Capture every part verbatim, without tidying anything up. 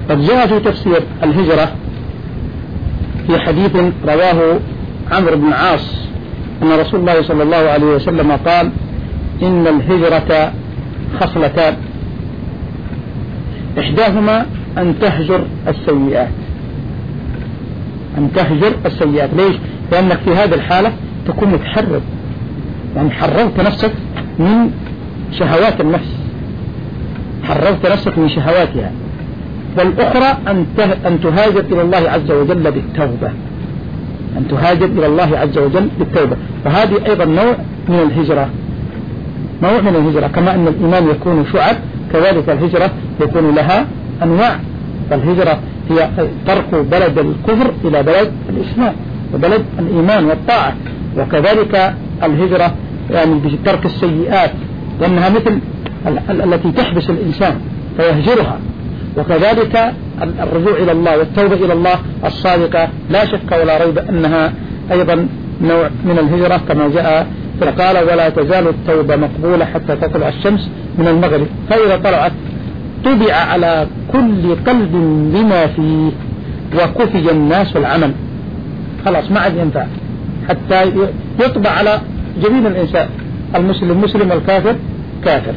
قد جاء في تفسير الهجرة في حديث رواه عمرو بن عاص أن رسول الله صلى الله عليه وسلم قال: إن الهجرة خصلتان، إحداهما أن تهجر السيئات، أن تهجر السيئات. ليش؟ لأنك في هذه الحالة تكون متحرر، يعني حررت نفسك من شهوات النفس، حررت نفسك من شهواتها. والأخرى أن أن تهاجر إلى الله عز وجل بالتوبة، أن تهاجر إلى الله عز وجل بالتوبة. وهذه أيضا نوع من الهجرة، نوع من الهجرة. كما أن الإيمان يكون شعب، كذلك الهجرة يكون لها أنواع. فالهجرة هي ترك بلد الكفر إلى بلد الإسلام وبلد الإيمان والطاعة. وكذلك الهجرة يعني بترك السيئات، لأنها مثل التي تحبس الإنسان فيهجرها. وكذلك الرجوع إلى الله والتوبة إلى الله الصادقة لا شك ولا ريب أنها أيضا نوع من الهجرة، كما جاء فقال: ولا تزال التوبة مقبولة حتى تطلع الشمس من المغرب، فإذا طلعت طبع على كل قلب بما فيه وكفي الناس العمل. خلاص ما عاد ينفع، حتى يطبع على جميع الإنسان، المسلم مسلم والكافر كافر.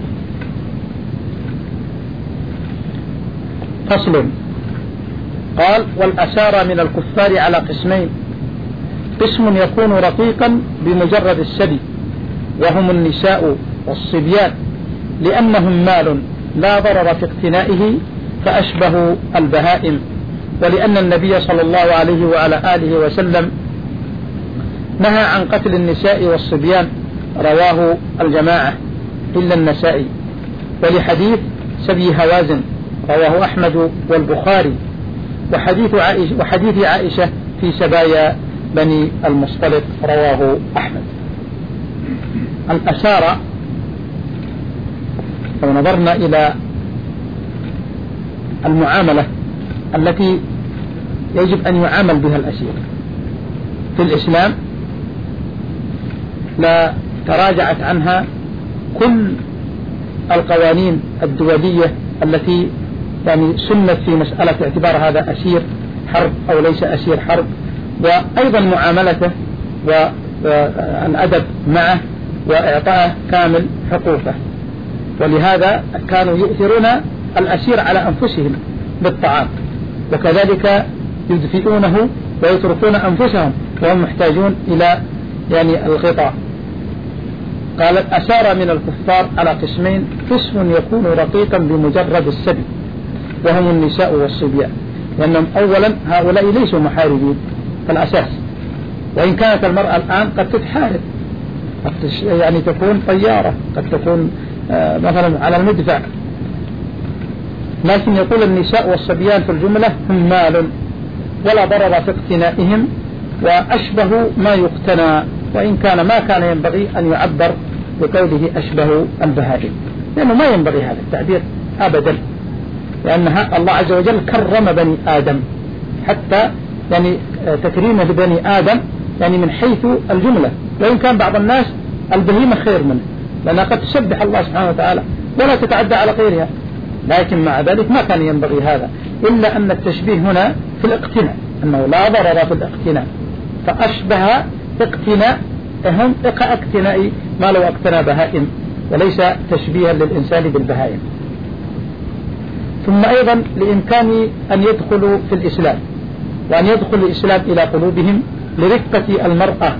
فصل. قال: والأسارى من الكفار على قسمين: قسم يكون رقيقا بمجرد السبي، وهم النساء والصبيان، لأنهم مال لا ضرر في اقتنائه فأشبه البهائم، ولأن النبي صلى الله عليه وعلى آله وسلم نهى عن قتل النساء والصبيان، رواه الجماعة إلا النسائي. ولحديث سبي هوازن رواه أحمد والبخاري. وحديث عائشة, وحديث عائشة في سبايا بني المصطلق رواه أحمد. الأسارى، لو نظرنا إلى المعاملة التي يجب أن يعامل بها الأسير في الإسلام، لا تراجعت عنها كل القوانين الدولية التي يعني سنت في مسألة اعتبار هذا أسير حرب أو ليس أسير حرب، وأيضا معاملته والأدب معه وإعطاءه كامل حقوقه. ولهذا كانوا يؤثرون الأسير على أنفسهم بالطعام، وكذلك يدفئونه ويتركون أنفسهم وهم محتاجون إلى يعني الغطاء. قال: الأسارى من الكفار على قسمين: قسم يكون رقيقا بمجرد السبي، وهم النساء والصبيان، لأنهم أولا هؤلاء ليسوا محاربين في الأساس، وإن كانت المرأة الآن قد تتحارب، قد يعني تكون طيارة، قد تكون آه مثلا على المدفع، لكن يقول النساء والصبيان في الجملة هم مال ولا ضرر في اقتنائهم وأشبه ما يقتنى، وإن كان ما كان ينبغي أن يعبر بقوله أشبه البهائم، لأنه ما ينبغي هذا التعبير أبدا، لأن الله عز وجل كرم بني آدم، حتى يعني تكريمه لبني آدم يعني من حيث الجملة، وإن كان بعض الناس البهيمة خير منه، لأنها قد تسبح الله سبحانه وتعالى ولا تتعدى على غيرها، لكن مع ذلك ما كان ينبغي هذا، إلا أن التشبيه هنا في الاقتناء، أنه لا ضرر في الاقتناء، فأشبه اقتناء هم اقتناء ما لو اقتنى بهائم، وليس تشبيها للإنسان بالبهائم. ثم أيضا لإمكان أن يدخلوا في الإسلام، وأن يدخل الإسلام إلى قلوبهم لرقة المرأة،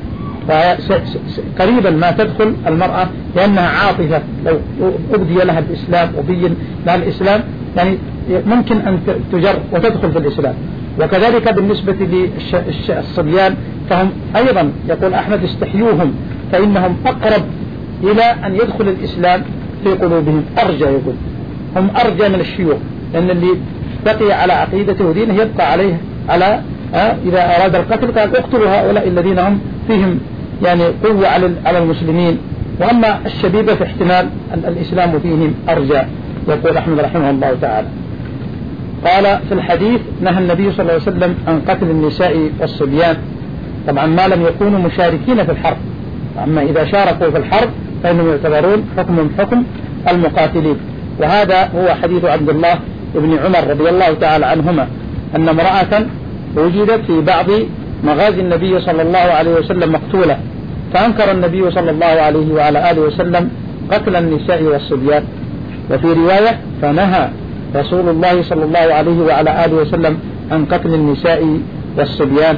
قريبا ما تدخل المرأة لأنها عاطفة، لو أبدي لها الإسلام وبين لها الإسلام يعني ممكن أن تجر وتدخل في الإسلام. وكذلك بالنسبة للصبيان فهم أيضا يقول أحمد استحيوهم فإنهم أقرب إلى أن يدخل الإسلام في قلوبهم، أرجى، يقول هم أرجى من الشيوخ، لأن اللي بقي على عقيدته ودينه يبقى عليه على آه إذا أراد القتل قال اقتلوا هؤلاء الذين هم فيهم يعني قوة على على المسلمين، وأما الشبيبة في احتمال الإسلام فيهم أرجى، يقول أحمد رحمه الله تعالى. قال في الحديث: نهى النبي صلى الله عليه وسلم عن قتل النساء والصبيان، طبعا ما لم يكونوا مشاركين في الحرب، أما إذا شاركوا في الحرب فإنهم يعتبرون حكم حكم المقاتلين. وهذا هو حديث عبد الله ابن عمر رضي الله تعالى عنهما أن امرأة وجدت في بعض مغازي النبي صلى الله عليه وسلم مقتولة، فأنكر النبي صلى الله عليه وعلى آله وسلم قتل النساء والصبيان. وفي رواية فنهى رسول الله صلى الله عليه وعلى آله وسلم عن قتل النساء والصبيان.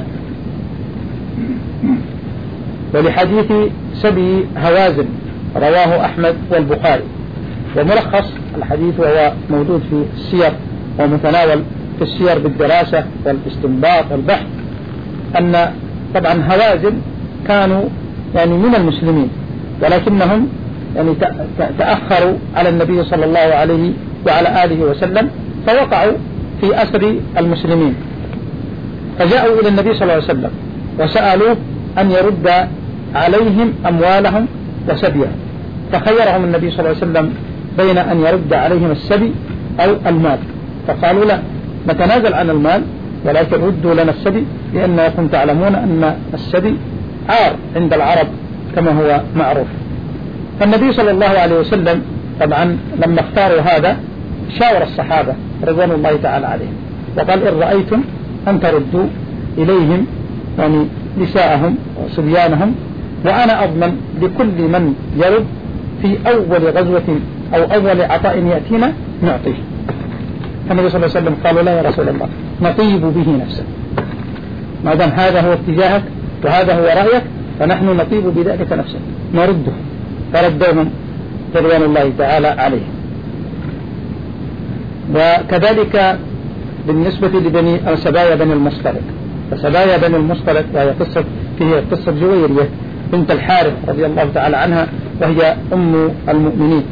ولحديث سبي هوازن رواه أحمد والبخاري. وملخص الحديث وهو موجود في السير ومتناول في السير بالدراسة والاستنباط والبحث، أن طبعا هوازن كانوا يعني من المسلمين، ولكنهم يعني تأخروا على النبي صلى الله عليه وعلى آله وسلم، فوقعوا في أسر المسلمين، فجاءوا إلى النبي صلى الله عليه وسلم وسألوه أن يرد عليهم أموالهم وسبيهم، فخيرهم النبي صلى الله عليه وسلم بين أن يرد عليهم السبي أو المال، فقالوا لا، نتنازل عن المال ولكن ردوا لنا السبي، لأنكم تعلمون أن السبي عار عند العرب كما هو معروف. فالنبي صلى الله عليه وسلم طبعا لما اختاروا هذا شاور الصحابة رضوان الله تعالى عليهم وقال إن رأيتم أن تردوا إليهم يعني نساءهم وصبيانهم، وأنا أضمن لكل من يرد في أول غزوة أو أول عطاء يأتينا نعطيه. فالنبي صلى الله عليه وسلم قالوا لا يا رسول الله، نطيب به نفسه، ما دام هذا هو اتجاهك وهذا هو رأيك فنحن نطيب بذلك نفسه نرده، فردوهم رضوان الله تعالى عليهم. وكذلك بالنسبة لبني أو سبايا بني المصطلق، فسبايا بني المصطلق وهي قصة فيه قصة جويرية بنت الحارث رضي الله تعالى عنها، وهي أم المؤمنين،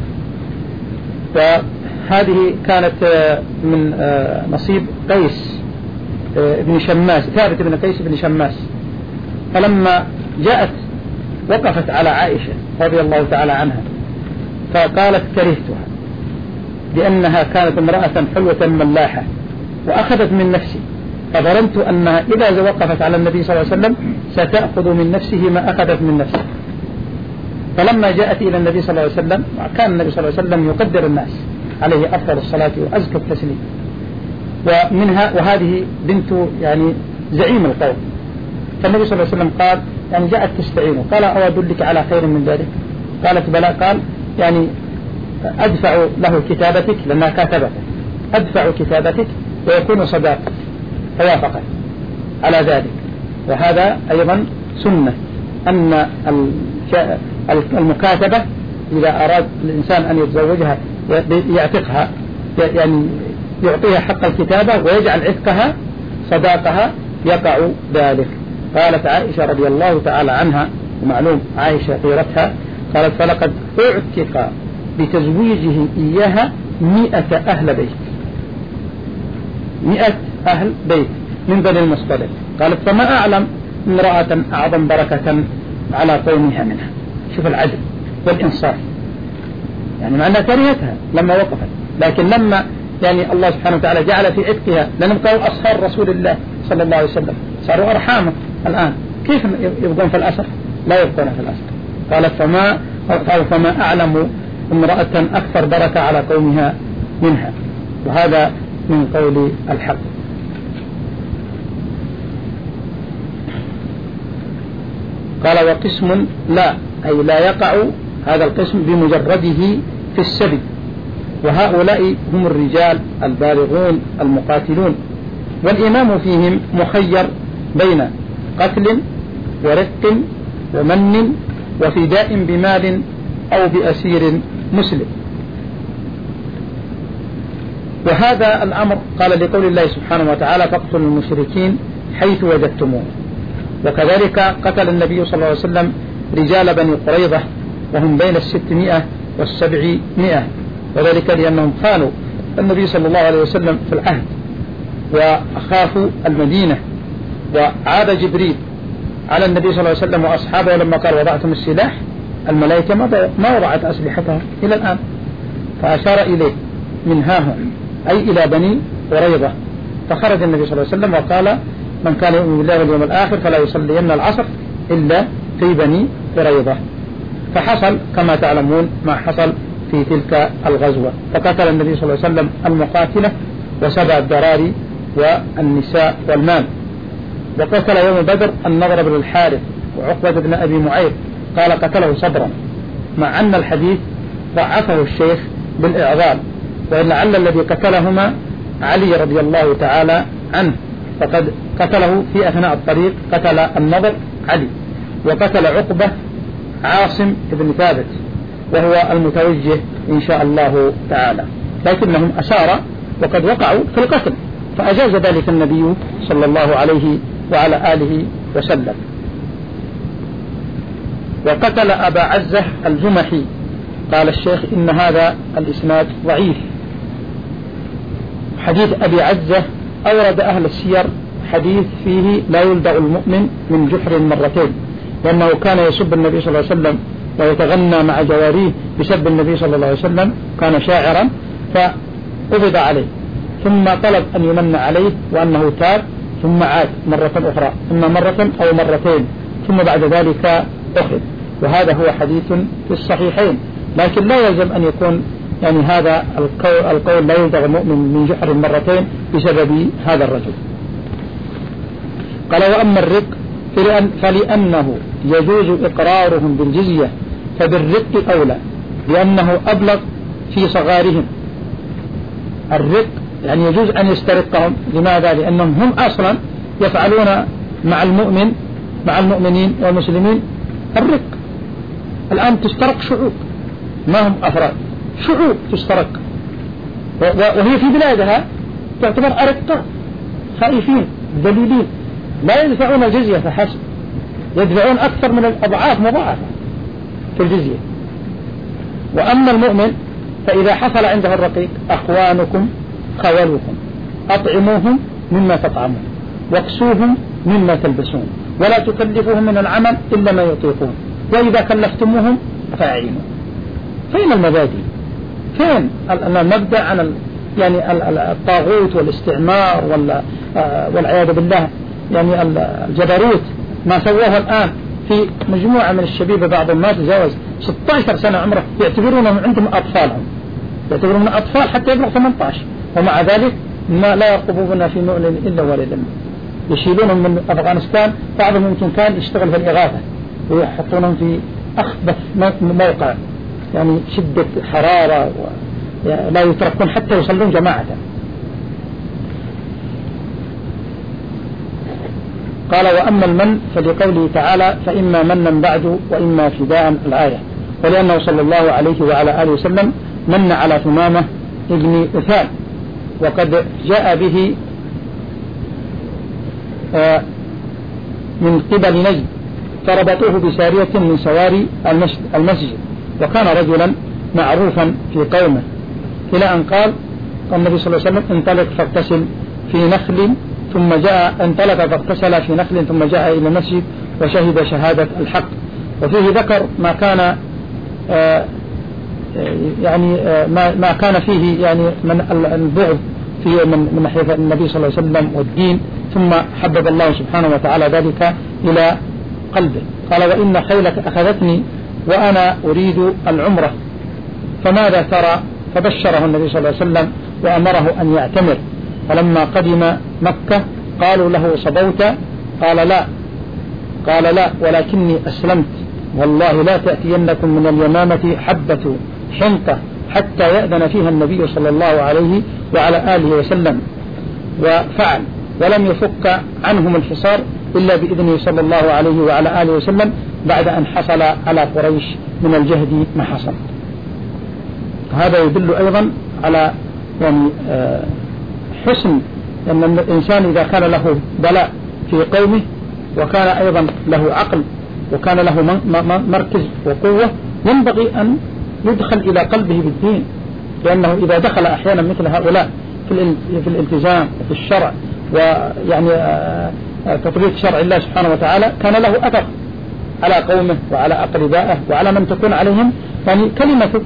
وهذه كانت من نصيب قيس بن شماس، ثابت بن قيس بن شماس. فلما جاءت وقفت على عائشة رضي الله تعالى عنها فقالت كرهتها لأنها كانت امرأة حلوة ملاحة وأخذت من نفسي، فظننت أنها إذا وقفت على النبي صلى الله عليه وسلم ستأخذ من نفسه ما أخذت من نفسه. فلما جاءت إلى النبي صلى الله عليه وسلم، كان النبي صلى الله عليه وسلم يقدر الناس عليه أفضل الصلاة وأزكى التسليم، ومنها وهذه بنت يعني زعيم القوم، فالنبي صلى الله عليه وسلم قال يعني جاءت تستعينه، قال أو أدلك على خير من ذلك؟ قالت بلى، قال يعني أدفع له كتابتك لأنها كاتبته، أدفع كتابتك ويكون صداق، فوافقت على ذلك. وهذا أيضا سنة أن المكاتبة إذا أراد الإنسان أن يتزوجها يعتقها، يعني يعطيها حق الكتابة ويجعل عتقها صداقها يقع ذلك. قالت عائشة رضي الله تعالى عنها، ومعلوم عائشة غيرتها، قالت فلقد اعتق بتزويجه إياها مئة أهل بيت، مئة أهل بيت من بني المصطلق. قالت فما أعلم امرأة أعظم بركة على قومها منها. شوف العدل والإنصاف، يعني مع أنها كرهتها لما وقفت، لكن لما يعني الله سبحانه وتعالى جعل في عتقها، لأنهم كانوا أصهار رسول الله صلى الله عليه وسلم، صاروا أرحامه الآن، كيف يبقون في الأسر؟ لا يبقون في الأسر. قالت فما قال فما أعلم امرأة أكثر بركة على قومها منها، وهذا من قول الحق. قال وقسم لا، أي لا يقع هذا القسم بمجرده في السبي، وهؤلاء هم الرجال البالغون المقاتلون، والإمام فيهم مخير بين قتل ورق ومن وفداء بمال أو بأسير مسلم. وهذا الأمر قال لقول الله سبحانه وتعالى فاقتلوا المشركين حيث وجدتموه. وكذلك قتل النبي صلى الله عليه وسلم رجال بني قريظة وهم بين الستمائة والسبعمائة، وذلك لأنهم خانوا النبي صلى الله عليه وسلم في العهد وأخافوا المدينة. وعاد جبريل على النبي صلى الله عليه وسلم وأصحابه لما قال وضعتم السلاح، الملائكة ما وضعت أسلحتها إلى الآن، فأشار إليه من ها أي إلى بني قريظة. فخرج النبي صلى الله عليه وسلم وقال من كان يؤمن بالله واليوم الآخر فلا يصلين العصر إلا في بني قريظة. فحصل كما تعلمون ما حصل في تلك الغزوة، فقتل النبي صلى الله عليه وسلم المقاتلة وسبع الذراري والنساء والمال. وقتل يوم بدر النضر بن الحارث وعقبة بن أبي معيط، قال قتله صبرا، مع أن الحديث ضعفه الشيخ بالإعضال، وإن لعل الذي قتلهما علي رضي الله تعالى عنه، فقد قتله في أثناء الطريق، قتل النضر علي، وقتل عقبة عاصم بن ثابت وهو المتوجه إن شاء الله تعالى، لكنهم أسارى وقد وقعوا في القتل، فأجاز ذلك النبي صلى الله عليه وعلى آله وسلم. وقتل أبا عزة الجمحي، قال الشيخ إن هذا الإسناد ضعيف. حديث أبي عزة أورد أهل السير حديث فيه لا يلدغ المؤمن من جحر مرتين، لأنه كان يسب النبي صلى الله عليه وسلم ويتغنى مع جواريه بسب النبي صلى الله عليه وسلم، كان شاعرا فقبض عليه، ثم طلب أن يمن عليه وأنه تاب، ثم عاد مرة أخرى، ثم مرة أو مرتين، ثم بعد ذلك أخذ. وهذا هو حديث في الصحيحين، لكن لا يلزم أن يكون يعني هذا القول, القول لا يلدغ المؤمن من جحر مرتين بسبب هذا الرجل. قال وأما الرق فلأنه يجوز إقرارهم بالجزية فبالرق أولى، لأنه أبلغ في صغارهم. الرق يعني يجوز أن يسترقهم، لماذا؟ لأنهم هم أصلا يفعلون مع المؤمن مع المؤمنين والمسلمين الرق. الآن تسترق شعوب، ما هم أفراد، شعوب تسترق، وهي في بلادها تعتبر أرقاء خائفين ذليلين، لا يدفعون الجزية فحسب، يدفعون أكثر من الأضعاف مضاعفة في الجزية. وأما المؤمن فإذا حصل عنده الرقيق أخوانكم خولوكم، أطعموهم مما تطعمون، واكسوهم مما تلبسون، ولا تكلفوهم من العمل إلا ما يطيقون، وإذا كلفتموهم فأعينوا. فين المبادئ؟ فين المبدأ عن يعني الطاغوت والاستعمار والعياذ بالله يعني الجبروت ما سواه الآن في مجموعة من الشبيبة، بعض ما تجاوز ستة عشر سنة عمره، يعتبرونهم عندهم أطفالهم، يعتبرون أطفال حتى يبلغ ثمانية عشر، ومع ذلك ما لا يرقبون في مؤمن إلا ولا ذمة. يشيلونهم من أفغانستان، بعضهم يمكن كان يشتغل في الإغاثة ويحطونهم في أخبث موقع، يعني شدة حرارة، لا يتركون حتى يصلون جماعة. قال وأما المن فلقوله تعالى فإما منا بعد وإما فداء الآية، ولأنه صلى الله عليه وعلى آله وسلم من على ثمامة ابن أثال، وقد جاء به من قبل نجد، فربطوه بسارية من سواري المسجد، وكان رجلا معروفا في قومه، إلى أن قال النبي صلى الله عليه وسلم انطلق فاغتسل في نخل، ثم جاء انطلق فاغتسل في نخل ثم جاء إلى المسجد وشهد شهادة الحق. وفيه ذكر ما كان آه يعني آه ما, ما كان فيه يعني من البعد في من, من ناحية النبي صلى الله عليه وسلم والدين، ثم حبب الله سبحانه وتعالى ذلك إلى قلبه. قال وإن خيلك أخذتني وأنا أريد العمرة فماذا ترى؟ فبشره النبي صلى الله عليه وسلم وأمره أن يعتمر. فلما قدم مكة قالوا له صبوت؟ قال لا قال لا ولكني أسلمت، والله لا تأتينكم من اليمامة حبة حنطة حتى يأذن فيها النبي صلى الله عليه وعلى آله وسلم. وفعل، ولم يفك عنهم الحصار إلا بإذنه صلى الله عليه وعلى آله وسلم، بعد أن حصل على قريش من الجهد ما حصل. هذا يدل أيضا على يعني حسن أن الإنسان إذا كان له بلاء في قومه، وكان أيضا له عقل، وكان له مركز وقوة، ينبغي أن يدخل إلى قلبه بالدين، لأنه إذا دخل أحيانا مثل هؤلاء في الالتزام وفي الشرع ويعني تطبيق شرع الله سبحانه وتعالى، كان له أثر على قومه وعلى أقربائه وعلى من تكون عليهم يعني كلمته.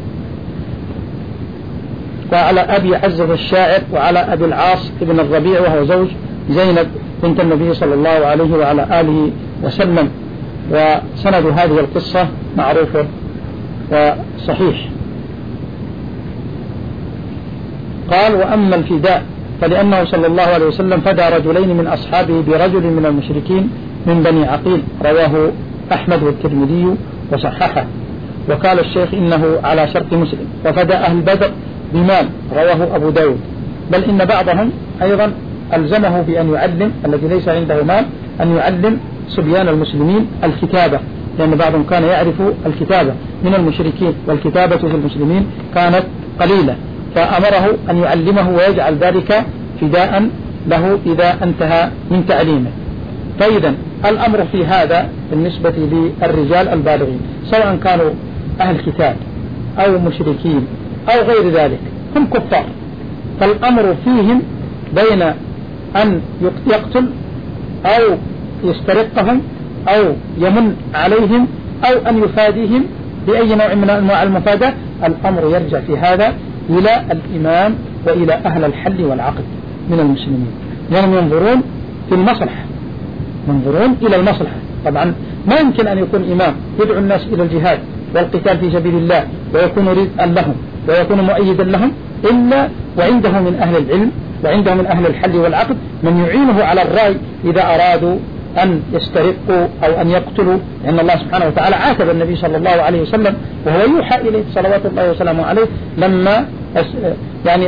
وعلى أبي عزة الشاعر وعلى أبي العاص ابن الربيع وهو زوج زينب بنت النبي صلى الله عليه وعلى آله وسلم. وسند هذه القصة معروف وصحيح. قال وأما الفداء فلأنه صلى الله عليه وسلم فدى رجلين من أصحابه برجل من المشركين من بني عقيل، رواه أحمد والترمذي وصححه. وقال الشيخ إنه على شرط مسلم. وفدى أهل بدر بمال، رواه أبو داود. بل إن بعضهم أيضا ألزمه بأن يعلم الذي ليس عنده مال أن يعلم صبيان المسلمين الكتابة، لأن بعضهم كان يعرف الكتابة من المشركين، والكتابة في المسلمين كانت قليلة، فأمره أن يعلمه ويجعل ذلك فداء له إذا انتهى من تعليمه. فإذا الأمر في هذا بالنسبة للرجال البالغين سواء كانوا أهل كتاب أو مشركين أو غير ذلك هم كفار، فالأمر فيهم بين أن يقتل أو يسترقهم أو يمن عليهم أو أن يفاديهم بأي نوع من أنواع المفاداة. الأمر يرجع في هذا إلى الإمام وإلى أهل الحل والعقد من المسلمين، لأنهم يعني ينظرون في المصلحة، ينظرون إلى المصلحة. طبعا ما يمكن أن يكون إمام يدعو الناس إلى الجهاد والقتال في سبيل الله ويكون رزقا لهم ويكون مؤيدا لهم إلا وعنده من أهل العلم وعنده من أهل الحل والعقد من يعينه على الرأي إذا أرادوا أن يسترقوا أو أن يقتلوا، لأن الله سبحانه وتعالى عاتب النبي صلى الله عليه وسلم وهو يوحى إليه صلوات الله وسلامه عليه لما يعني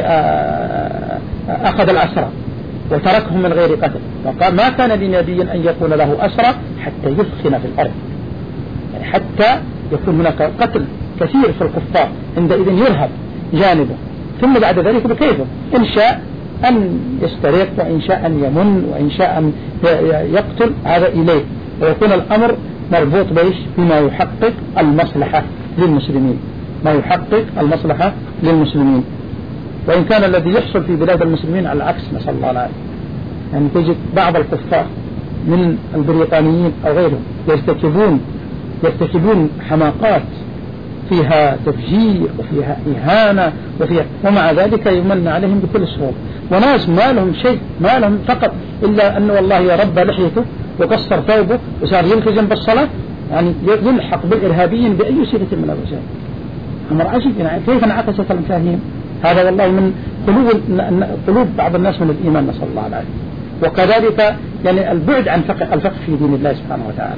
أخذ الأسرى وتركهم من غير قتل، وقال ما كان لنبي أن يكون له أسرى حتى يثخن في الأرض، يعني حتى يكون هناك قتل كثير في الكفار، عندئذ يرهب جانبه. ثم بعد ذلك بكيفه إن شاء أن يسترق وإن شاء أن يمن وإن شاء أن يقتل، هذا إليه، ويكون الأمر مربوط بإيش؟ بما يحقق المصلحة للمسلمين، ما يحقق المصلحة للمسلمين. وإن كان الذي يحصل في بلاد المسلمين على العكس، نسأل الله العافية، يعني تجد بعض الكفار من البريطانيين أو غيرهم يرتكبون يرتكبون حماقات فيها تفجير وفيها إهانة وفيها، ومع ذلك يمن عليهم بكل سهولة، وناس ما لهم شيء، ما لهم فقط إلا أن والله يا رب لحيته وقصر ثوبه وصار يلتزم بالصلاة، يعني يلحق بالإرهابيين بأي سيرة من الوسائل. أمر عجيب، يعني كيف انعكست المفاهيم؟ هذا والله من قلوب قلوب بعض الناس من الإيمان، نسأل الله العافية. وكذلك يعني البعد عن فقه الفقه في دين الله سبحانه وتعالى.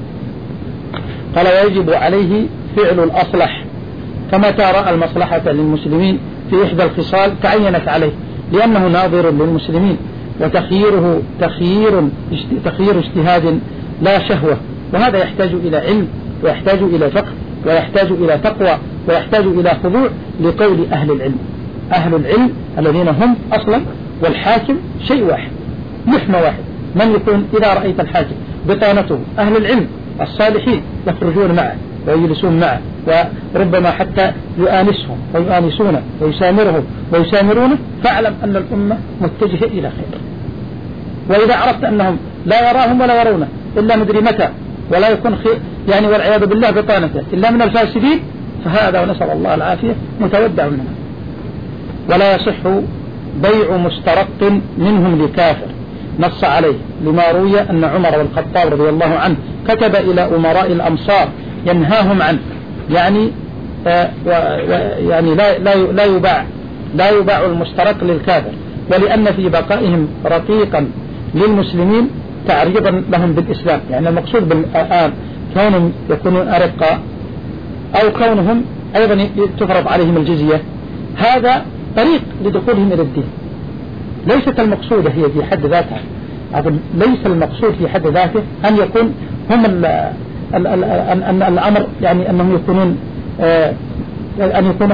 قال ويجب عليه فعل الأصلح، كما ترى المصلحة للمسلمين في إحدى الخصال تعينت عليه لأنه ناظر للمسلمين، وتخييره تخيير تخيير اجتهاد لا شهوة، وهذا يحتاج إلى علم ويحتاج إلى فقه ويحتاج إلى تقوى ويحتاج إلى خضوع لقول أهل العلم. أهل العلم الذين هم أصلا والحاكم شيء واحد، لحمة واحد. من يكون إذا رأيت الحاكم بطانته أهل العلم الصالحين يخرجون معه ويجلسون معه، وربما حتى يؤانسهم ويؤانسونه ويسامرهم ويسامرونه، فاعلم أن الأمة متجهة إلى خير. وإذا عرفت أنهم لا يراهم ولا يرونه إلا مدري متى، ولا يكون خير يعني والعياذ بالله بطانته إلا من الفاسدين، فهذا ونسأل الله العافية متودع منه. ولا يصح بيع مسترق منهم لكافر، نص عليه لما روي أن عمر بن الخطاب رضي الله عنه كتب إلى أمراء الأمصار ينهاهم عنه، يعني آه يعني لا لا لا يباع لا يباع المسترق للكافر، ولأن في بقائهم رقيقا للمسلمين تعريضا لهم بالإسلام. يعني المقصود بالآن كونهم يكونون أرقاء أو كونهم أيضا تفرض عليهم الجزية، هذا طريق لدخولهم إلى الدين. ليست المقصودة هي في حد ذاتها، ليس المقصود في حد ذاته أن يكون هم ال ال ال أن الأمر يعني أنهم يكونون آه أن يكون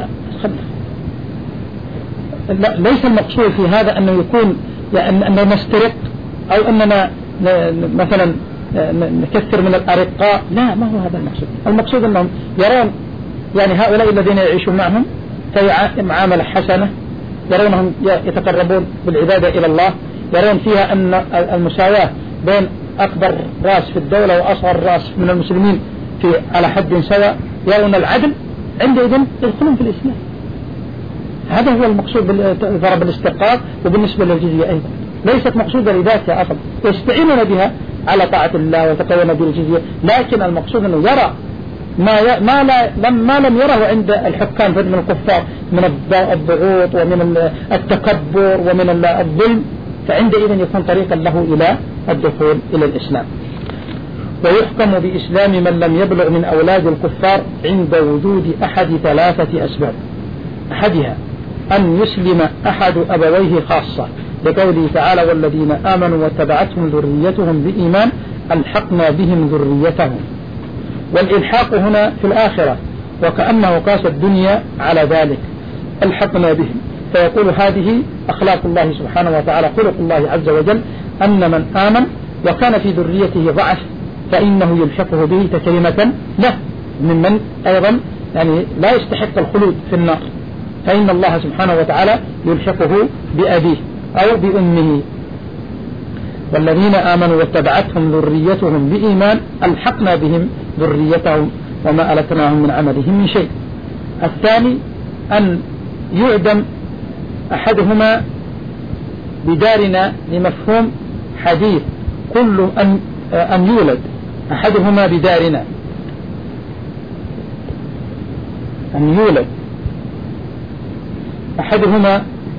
ليس المقصود في هذا أنه يكون يعني أننا نسترق أو أننا مثلا نكثر من الأرقاء، لا، ما هو هذا المقصود. المقصود أنهم يرون يعني هؤلاء الذين يعيشون معهم في معاملة حسنة، يرونهم يتقربون بالعبادة إلى الله، يرون فيها أن المساواة بين أكبر رأس في الدولة وأصغر رأس من المسلمين في على حد سواء، يرون العدل، عندئذ يدخلون في الإسلام. هذا هو المقصود بالضرب الاسترقاق. وبالنسبة للجزية أيضا ليست مقصودة لذاتها أصلا، يستعينون بها على طاعة الله ويتقون بالجزية، لكن المقصود أنه يرى ما ما لا لم ما لم يره عند الحكام من الكفار من الضغوط ومن التكبر ومن الظلم، فعندئذ يكون طريقا له إلى الدخول إلى الإسلام. ويحكم بإسلام من لم يبلغ من أولاد الكفار عند وجود أحد ثلاثة أسباب. أحدها أن يسلم أحد أبويه خاصة، لقوله تعالى: والذين آمنوا واتبعتهم ذريتهم بإيمان ألحقنا بهم ذريتهم. والإلحاق هنا في الآخرة، وكأنه قاس الدنيا على ذلك، ألحقنا بهم، فيقول هذه أخلاق الله سبحانه وتعالى، خلق الله عز وجل، أن من آمن وكان في ذريته ضعف فإنه يلحقه به تكريمة له، ممن أيضا يعني لا يستحق الخلود في النار، فإن الله سبحانه وتعالى يلحقه بأبيه أو بأمه. والذين آمنوا واتبعتهم ذريتهم بإيمان ألحقنا بهم ذريتهم وما ألتناهم من عملهم من شيء. الثاني أن يعدم أحدهما بدارنا، لمفهوم حديث كل أن, أن يولد أحدهما بدارنا، أن يولد أحدهما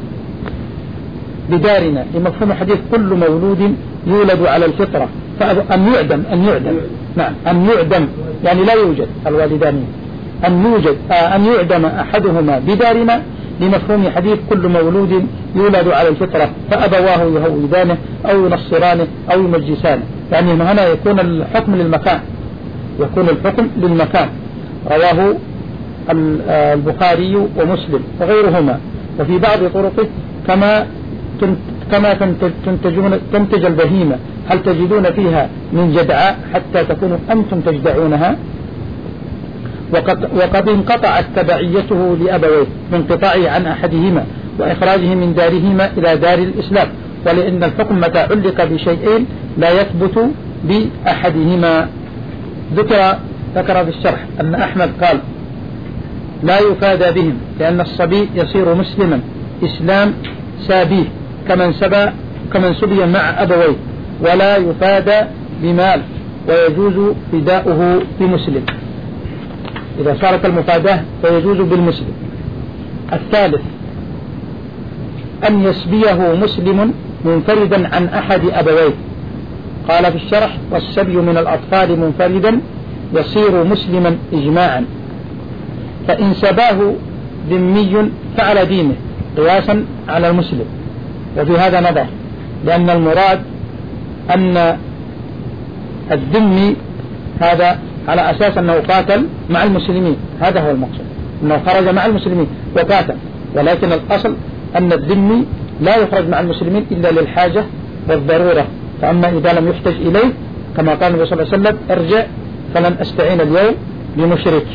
بدارنا لمفهوم حديث كل مولود يولد على الفطرة، فأن يعدم أن يعدم نعم أن يعدم يعني لا يوجد الوالدان، أن يوجد أن يعدم أحدهما بدارنا لمفهوم حديث كل مولود يولد على الفطرة فأبواه يهودانه أو ينصرانه أو يمجسانه، يعني هنا يكون الحكم للمكان، يكون الحكم للمكان. رواه البخاري ومسلم وغيرهما. وفي بعض طرقه كما كما تنتجون تنتج البهيمة هل تجدون فيها من جدعاء حتى تكونوا أنتم تجدعونها. وقد, وقد انقطعت تبعيته لأبويه بانقطاعه عن أحدهما وإخراجه من دارهما إلى دار الإسلام، ولأن الحكم متى علق بشيئين لا يثبت بأحدهما. ذكر ذكر في الشرح أن أحمد قال: لا يفادى بهم، لأن الصبي يصير مسلما إسلام سابيه كمن سبى كمن سبي مع أبويه، ولا يفادى بمال، ويجوز فداؤه بمسلم إذا صارت المفاداة فيجوز بالمسلم. الثالث أن يسبيه مسلم منفردا عن أحد أبويه. قال في الشرح: والسبي من الأطفال منفردا يصير مسلما إجماعا، فإن سباه ذمي فعلى دينه قياسا على المسلم. وفي هذا نظر، لأن المراد أن الذمي هذا على أساس أنه قاتل مع المسلمين، هذا هو المقصود، أنه خرج مع المسلمين وقاتل، ولكن الأصل أن الذمي لا يخرج مع المسلمين إلا للحاجة والضرورة. فأما إذا لم يحتج إليه كما قال النبي صلى الله عليه وسلم: ارجع فلن أستعين اليوم بمشرك.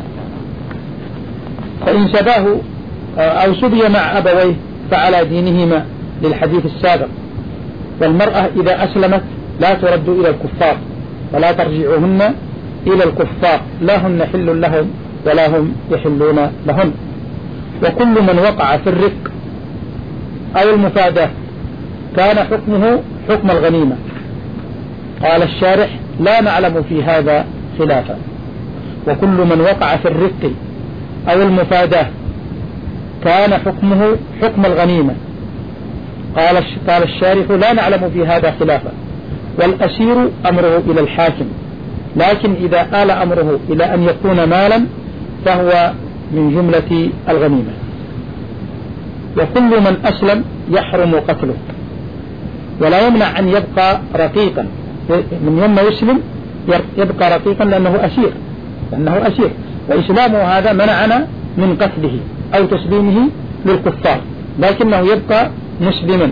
فإن سباه أو سبي مع أبويه فعلى دينهما للحديث السابق. والمرأة إذا أسلمت لا ترد إلى الكفار ولا ترجعهن إلى الكفار، لا هن حل لهم ولا هم يحلون لهن. وكل من وقع في الرق أو المفاداة كان حكمه حكم الغنيمة. قال الشارح: لا نعلم في هذا خلافا. وكل من وقع في الرق أو المفاداة كان حكمه حكم الغنيمة. قال قال الشارح: لا نعلم في هذا خلافا. والأسير أمره إلى الحاكم، لكن إذا آل أمره إلى أن يكون مالا فهو من جملة الغنيمة. وكل من أسلم يحرم قتله، ولا يمنع أن يبقى رقيقا، من يوم يسلم يبقى رقيقا لأنه أسير لأنه أسير وإسلامه هذا منعنا من قتله أو تسليمه للكفار، لكنه يبقى مسلما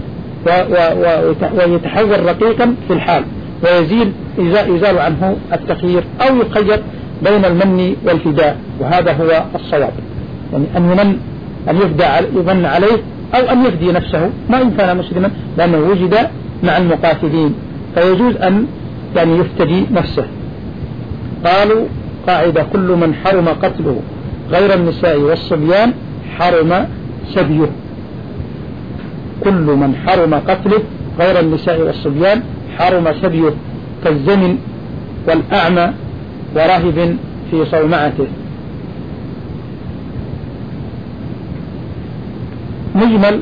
ويتحول رقيقا في الحال، ويزيل يزال عنه التخيير أو يخير بين المن والفداء، وهذا هو الصواب، يعني أن يمن أن يفدى يظن عليه أو أن يفدي نفسه ما إن كان مسلما لأنه وجد مع المقاتلين، فيجوز أن يعني يفتدي نفسه. قالوا قاعدة: كل من حرم قتله غير النساء والصبيان حرم سبيه. كل من حرم قتله غير النساء والصبيان حرم سبيه، كالزمن والأعمى وراهب في صومعته. مجمل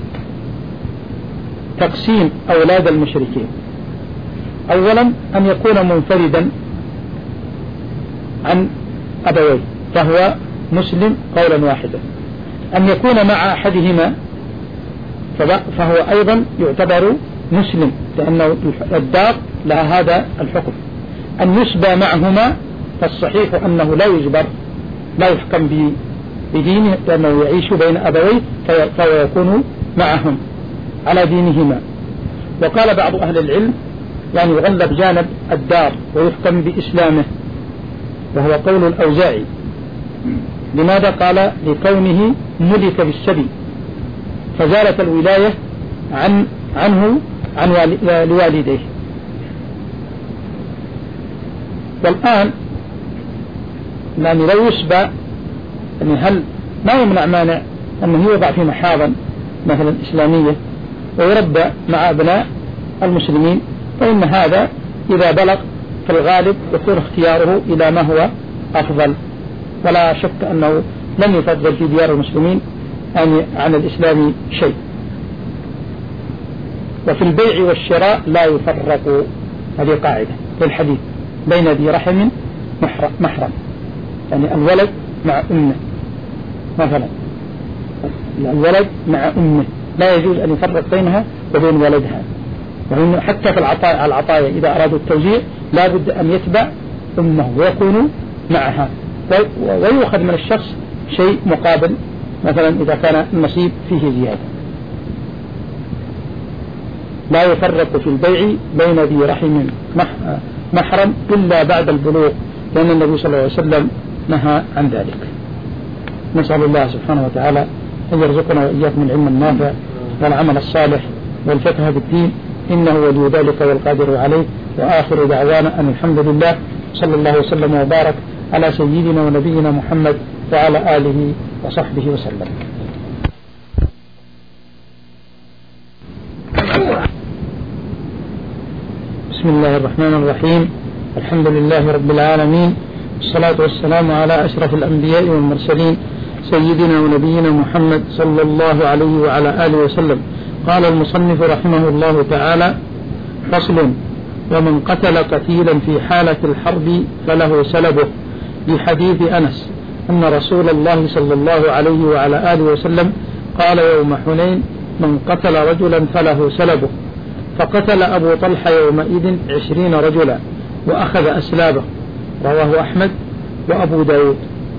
تقسيم أولاد المشركين: أولا أن يكون منفردا عن أبويه فهو مسلم قولا واحدا، أن يكون مع أحدهما فهو أيضا يعتبر مسلم لأنه الدار لها هذا الحكم، أن يسبى معهما فالصحيح أنه لا يجبر لا يحكم بدينه لأنه يعيش بين أبويه فهو يكون معهم على دينهما. وقال بعض أهل العلم يعني يغلب جانب الدار ويحكم بإسلامه، وهو قول الأوزاعي. لماذا؟ قال لكونه ملك بالسبي فزالت الولاية عن عنه عن لوالديه. والآن يعني لو يسبى يعني هل ما يمنع مانع أنه يوضع في محاضن مثلا إسلامية ويربى مع أبناء المسلمين، فإن هذا إذا بلغ في الغالب يكون اختياره إلى ما هو أفضل، ولا شك أنه لم يفضل في ديار المسلمين عن الإسلام شيء. وفي البيع والشراء لا يفرق، هذه قاعدة في الحديث، بين ذي رحم محرم، يعني الولد مع أمه مثلا، الولد مع أمه لا يجوز أن يفرق بينها وبين ولدها. وإنه حتى في العطايا العطايا إذا أرادوا التوزيع لا بد أن يتبع أمه ويكون معها، ويؤخذ من الشخص شيء مقابل مثلا إذا كان النصيب فيه زيادة. لا يفرق في البيع بين ذي رحم محرم إلا بعد البلوغ، لأن النبي صلى الله عليه وسلم نهى عن ذلك. نسأل الله سبحانه وتعالى أن يرزقنا وإياكم العلم النافع والعمل الصالح والفقه بالدين، إنه ولي ذلك والقادر عليه. وآخر دعوانا أن الحمد لله، صلى الله وسلم وبارك على سيدنا ونبينا محمد وعلى آله وصحبه وسلم. بسم الله الرحمن الرحيم، الحمد لله رب العالمين، والصلاة والسلام على أشرف الأنبياء والمرسلين سيدنا ونبينا محمد صلى الله عليه وعلى آله وسلم. قال المصنف رحمه الله تعالى: فصل: ومن قتل قتيلا في حالة الحرب فله سلبه، لحديث أنس أن رسول الله صلى الله عليه وعلى آله وسلم قال يوم حنين: من قتل رجلا فله سلبه. فقتل أبو طلحة يومئذ عشرين رجلا وأخذ أسلابه. رواه أحمد وأبو داود،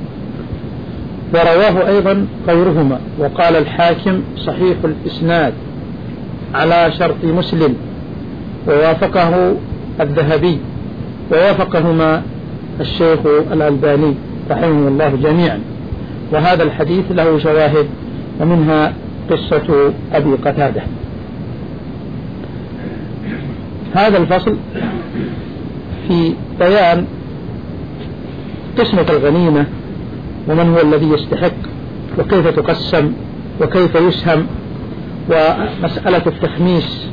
ورواه أيضا غيرهما. وقال الحاكم: صحيح الإسناد على شرط مسلم، ووافقه الذهبي، ووافقهما الشيخ الألباني رحمه الله جميعا. وهذا الحديث له شواهد، ومنها قصة أبي قتادة. هذا الفصل في بيان قسمة الغنيمة، ومن هو الذي يستحق، وكيف تقسم، وكيف يسهم، ومسألة التخميس.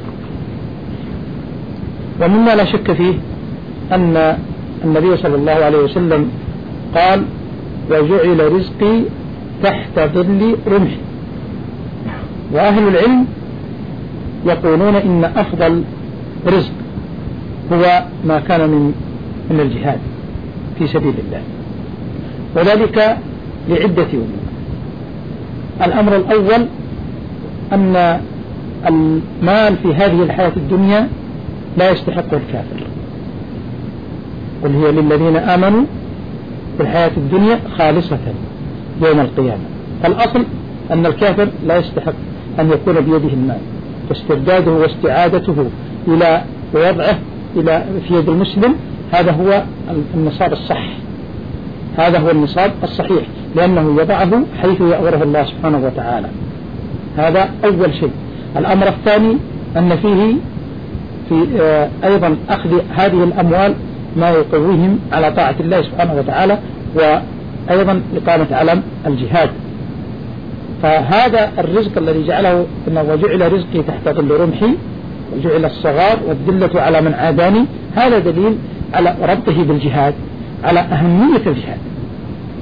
ومما لا شك فيه أن النبي صلى الله عليه وسلم قال: وجعل رزقي تحت ظل رمحي. وأهل العلم يقولون إن أفضل رزق هو ما كان من من الجهاد في سبيل الله، وذلك لعدة أمور. الأمر الأول أن المال في هذه الحياة الدنيا لا يستحق الكافر، قل هي للذين آمنوا في الحياة الدنيا خالصة يوم القيامة. فالأصل أن الكافر لا يستحق أن يكون بيده المال، واسترداده واستعادته إلى وضعه إلى في يد المسلم هذا هو النصاب الصح، هذا هو النصاب الصحيح، لأنه يضعه حيث يأمره الله سبحانه وتعالى. هذا أول شيء. الأمر الثاني أن فيه في أيضا أخذ هذه الأموال ما يقويهم على طاعة الله سبحانه وتعالى، وأيضا إقامة علم الجهاد. فهذا الرزق الذي جعله إنه وجعل رزقي تحت ظل رمحي، وجعل الصغار والذلة على من عاداني، هذا دليل على ربطه بالجهاد، على أهمية الجهاد.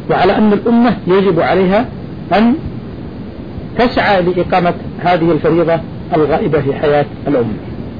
وعلى أن الأمة يجب عليها أن تسعى لإقامة هذه الفريضة الغائبة في حياة الأمة.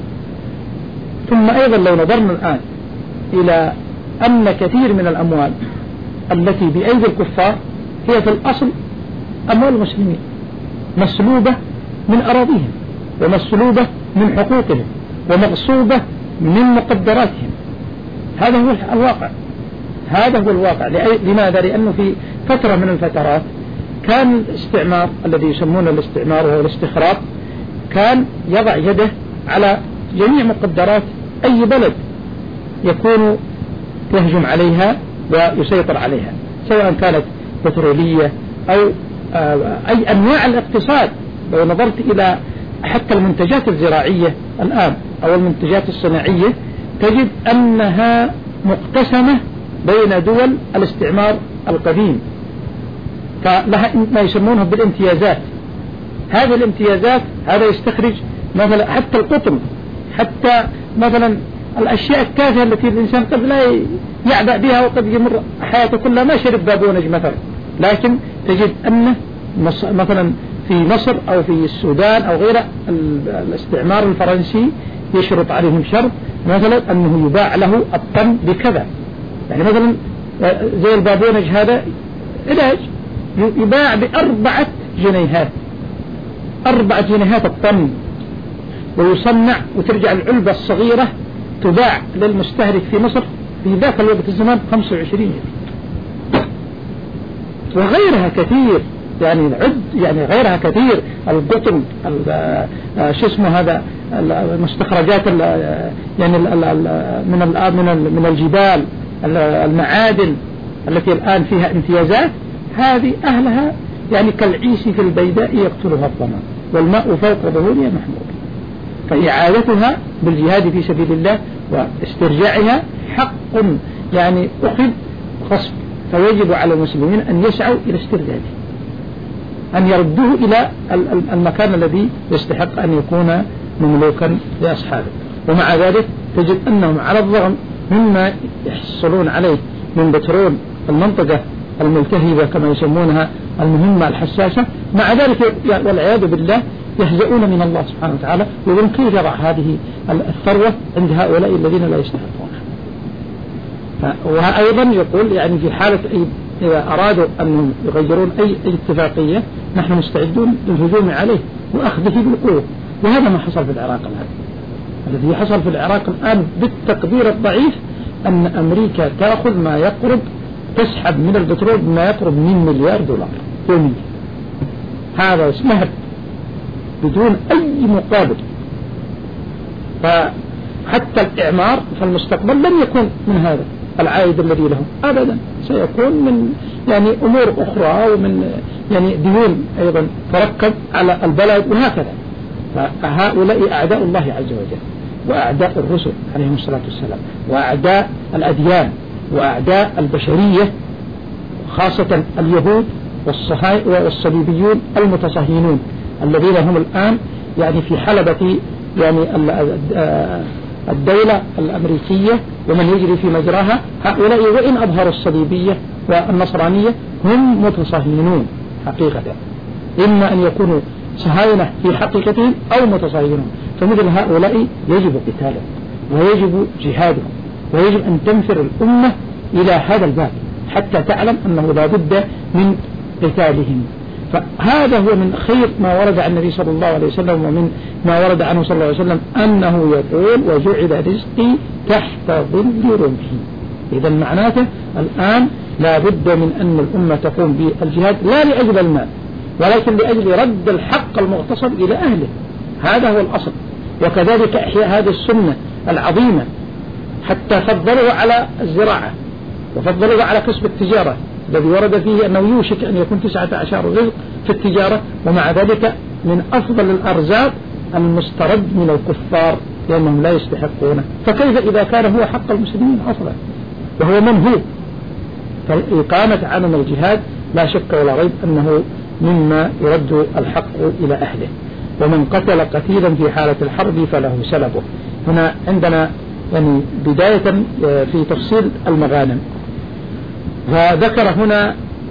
ثم أيضا لو نظرنا الآن إلى أن كثير من الأموال التي بأيدي الكفار هي في الأصل أموال المسلمين، مسلوبة من أراضيهم ومسلوبة من حقوقهم ومغصوبة من مقدراتهم. هذا هو الواقع، هذا هو الواقع. لماذا؟ لأنه في فترة من الفترات كان الاستعمار الذي يسمونه الاستعمار وهو الاستخراج كان يضع يده على جميع مقدرات أي بلد يكون يهجم عليها ويسيطر عليها، سواء كانت بترولية أو أي أنواع الاقتصاد. لو نظرت إلى حتى المنتجات الزراعية الآن أو المنتجات الصناعية تجد أنها مقتسمة بين دول الاستعمار القديم، فلها ما يسمونه بالامتيازات. هذه الامتيازات هذا يستخرج مثلا حتى القطن، حتى مثلا الأشياء التافهة التي الإنسان قد لا يعبأ بها وقد يمر حياته كلها ما شرب بابونج مثلا، لكن تجد أن مثلا في مصر أو في السودان أو غيره الاستعمار الفرنسي يشرط عليهم شرط مثلا أنه يباع له الطن بكذا. يعني مثلا زي البابونج هذا علاج يباع بأربعة جنيهات، أربعة جنيهات الطن، ويصنع وترجع العلبة الصغيرة تباع للمستهلك في مصر في ذاك الوقت الزمان خمسة وعشرين جنيه، وغيرها كثير. يعني العد يعني غيرها كثير، القطن شو اسمه هذا المستخرجات يعني من من من الجبال، المعادن التي الآن فيها امتيازات، هذه أهلها يعني كالعيس في البيداء يقتلها الظمأ والماء فوق ظهورها محمود. فإعادتها بالجهاد في سبيل الله واسترجاعها حق يعني أخذ غصب، فيجب على المسلمين أن يسعوا إلى استرداده، أن يردوه إلى المكان الذي يستحق أن يكون مملوكا لأصحابه. ومع ذلك تجد أنهم على الرغم مما يحصلون عليه من بترول المنطقة الملتهبة كما يسمونها المهمة الحساسة، مع ذلك والعياذ بالله يهزؤون من الله سبحانه وتعالى ويقولون كيف يضع هذه الثروة عند هؤلاء الذين لا يستحقونها. وأيضا يقول يعني في حالة إذا أرادوا أن يغيرون أي اتفاقية نحن مستعدون للهجوم عليه وأخذه بالقوة. وهذا ما حصل في العراق الآن. الذي حصل في العراق الآن بالتقدير الضعيف أن أمريكا تأخذ ما يقرب تسحب من البترول ما يقرب من مليار دولار يوميا. هذا اسمه بدون أي مقابل. فحتى الإعمار في المستقبل لن يكون من هذا العائد الذي لهم أبدا، سيكون من يعني أمور أخرى ومن يعني ديون أيضا تركب على البلد وهكذا. فهؤلاء أعداء الله عز وجل وأعداء الرسل عليهم الصلاة والسلام وأعداء الأديان وأعداء البشرية، خاصة اليهود والصليبيون المتصهينون الذين هم الآن يعني في حلبة يعني الدولة الأمريكية ومن يجري في مجراها. هؤلاء وإن أظهروا الصليبية والنصرانية هم متصهينون حقيقة، إما أن يكونوا صهاينة في حقيقتهم أو متصهينون. فمثل هؤلاء يجب قتالهم ويجب جهادهم ويجب أن تنفر الأمة إلى هذا الباب حتى تعلم أنه لا بد من قتالهم. فهذا هو من خير ما ورد عن النبي صلى الله عليه وسلم ومن ما ورد عنه صلى الله عليه وسلم أنه يقول وجعل رزقي تحت ظل رمحي. إذا معناته الآن لا بد من أن الأمة تقوم بالجهاد لا لأجل المال ولكن لأجل رد الحق المغتصب إلى أهله. هذا هو الأصل. وكذلك إحياء هذه السنة العظيمة حتى فضلوا على الزراعة وفضلوا على كسب التجارة الذي ورد فيه أنه يوشك أن يكون تسعة عشر رزق في التجارة، ومع ذلك من أفضل الأرزاق المسترد من الكفار لأنهم لا يستحقونه. فكيف إذا كان هو حق المسلمين أصلا وهو من هو؟ فإقامة عمل الجهاد لا شك ولا ريب أنه مما يرد الحق إلى أهله. ومن قتل قتيلا في حالة الحرب فله سلبه. هنا عندنا يعني بداية في تفصيل المغانم، فذكر هنا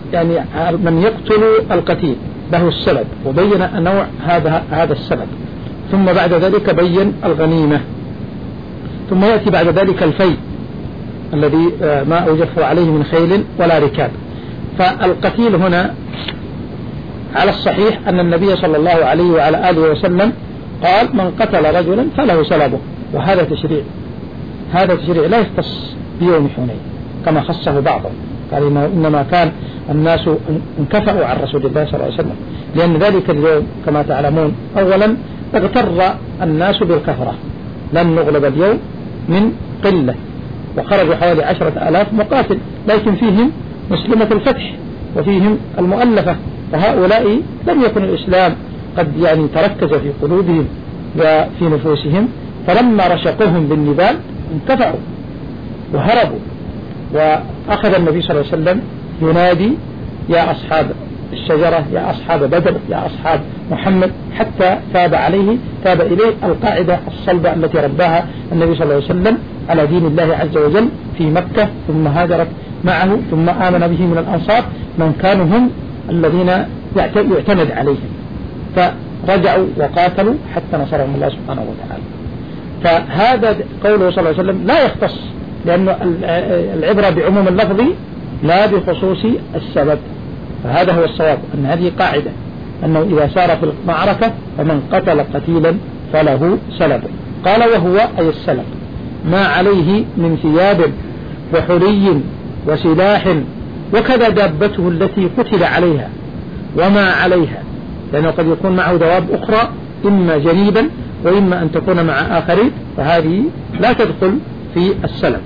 يعني من يقتل القتيل له السبب وبين نوع هذا هذا السبب، ثم بعد ذلك بين الغنيمة، ثم يأتي بعد ذلك الفيء الذي ما أوجفه عليه من خيل ولا ركاب. فالقتيل هنا على الصحيح أن النبي صلى الله عليه وعلى آله وسلم قال من قتل رجلا فله سلبه، وهذا تشريع، هذا تشريع لا يختص بيوم حنين كما خصه بعضهم، قال إنه إنما كان الناس انكفأوا عن رسول الله صلى الله عليه وسلم، لأن ذلك اليوم كما تعلمون أولا اغتر الناس بالكثرة، لن نغلب اليوم من قلة، وخرجوا حوالي عشرة آلاف مقاتل، لكن فيهم مسلمة الفتح وفيهم المؤلفة، وهؤلاء لم يكن الإسلام قد يعني تركز في قلوبهم وفي نفوسهم، فلما رشقوهم بالنبال انكفأوا وهربوا. وأخذ النبي صلى الله عليه وسلم ينادي يا أصحاب الشجرة، يا أصحاب بدر، يا أصحاب محمد، حتى تاب عليه تاب إليه القاعدة الصلبة التي رباها النبي صلى الله عليه وسلم على دين الله عز وجل في مكة، ثم هاجرت معه، ثم آمن به من الأنصار من كانوا هم الذين يعتمد عليهم، فرجعوا وقاتلوا حتى نصرهم الله سبحانه وتعالى. فهذا قوله صلى الله عليه وسلم لا يختص، لأن العبرة بعموم اللفظ لا بخصوص السبب، فهذا هو الصواب، أن هذه قاعدة أنه إذا سار في المعركة فمن قتل قتيلا فله سلب. قال وهو أي السلب ما عليه من ثياب وحلي وسلاح، وكذا دابته التي قتل عليها وما عليها، لأنه قد يكون معه دواب أخرى إما جنيبا وإما أن تكون مع آخرين، فهذه لا تدخل في السلب.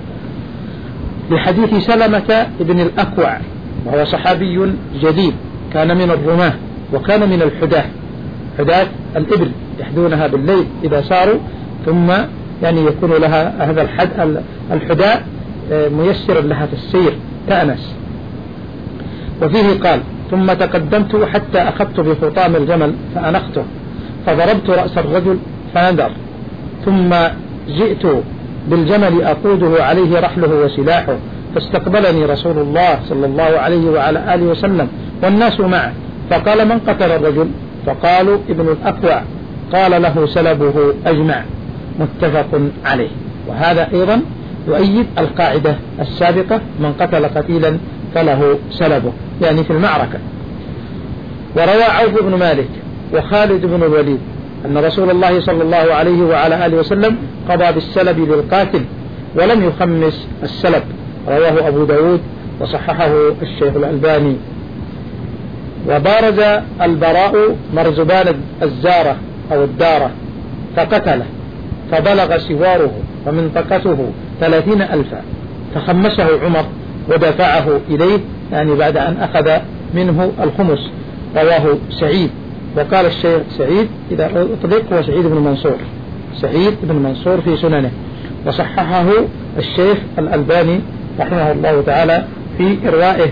لحديث سلمة ابن الأكوع، وهو صحابي جديد كان من الرماة وكان من الحداة، حداة الإبل يحدونها بالليل إذا ساروا، ثم يعني يكون لها هذا الحد الحداة ميسر لها في السير تأنس. وفيه قال ثم تقدمت حتى أخذت بخطام الجمل فأنخته فضربت رأس الرجل فنذر، ثم جئت بالجمل أقوده عليه رحله وسلاحه، فاستقبلني رسول الله صلى الله عليه وعلى آله وسلم والناس معه، فقال من قتل الرجل؟ فقالوا ابن الأكوع، قال له سلبه أجمع، متفق عليه. وهذا أيضا يؤيد القاعدة السابقة من قتل قتيلا فله سلبه، يعني في المعركة. وروى عوف بن مالك وخالد بن الوليد أن رسول الله صلى الله عليه وعلى آله وسلم قضى بالسلب للقاتل ولم يخمس السلب، رواه أبو داود وصححه الشيخ الألباني. وبارز البراء مرزبان الزارة أو الدارة فقتله، فبلغ سواره ومنطقته ثلاثين ألفا، فخمسه عمر ودفعه إليه، يعني بعد أن أخذ منه الخمس. رواه سعيد، وقال الشيخ سعيد إذا أطلق هو سعيد بن منصور، سعيد بن منصور في سننه، وصححه الشيخ الألباني رحمه الله تعالى في إروائه.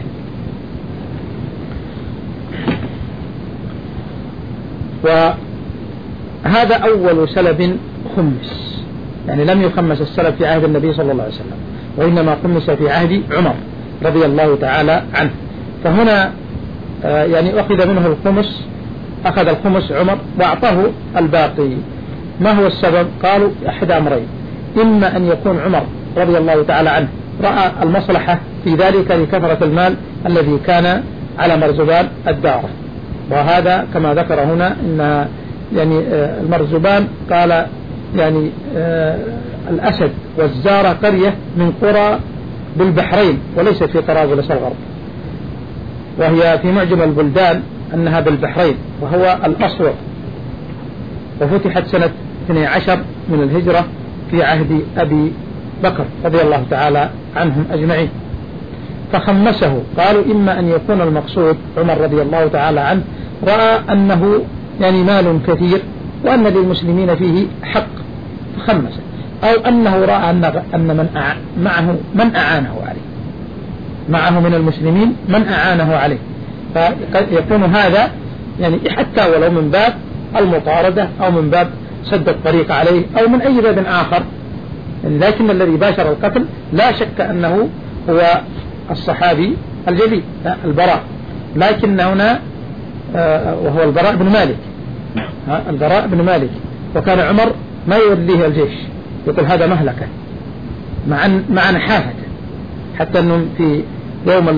وهذا أول سلب خمس، يعني لم يخمس السلب في عهد النبي صلى الله عليه وسلم، وإنما خمس في عهد عمر رضي الله تعالى عنه. فهنا يعني أخذ منه الخمس، أخذ الخمس عمر وأعطاه الباقي. ما هو السبب؟ قالوا أحد أمرين، إما أن يكون عمر رضي الله تعالى عنه رأى المصلحة في ذلك لكثرة المال الذي كان على مرزبان الدارة، وهذا كما ذكر هنا إن يعني المرزبان قال يعني الأسد والزارة قرية من قرى بالبحرين وليست في طرابلس الغرب، وهي في معجم البلدان أنها بالبحرين، وهو الأصوات، وفتحت سنة اثني عشر من الهجرة في عهد أبي بكر رضي الله تعالى عنهم أجمعين. فخمسه، قالوا إما أن يكون المقصود عمر رضي الله تعالى عنه رأى أنه يعني مال كثير وأن للمسلمين فيه حق فخمسه، أو أنه رأى أن من معه من أعانه عليه، معه من المسلمين من أعانه عليه، فيكون هذا يعني حتى ولو من باب المطاردة أو من باب سد الطريق عليه أو من أي باب آخر، لكن الذي باشر القتل لا شك أنه هو الصحابي الجليل البراء، لكن هنا وهو البراء بن مالك، البراء بن مالك، وكان عمر ما يوليه الجيش، يقول هذا مهلكة مع مع نحافته، حتى أنه في يوم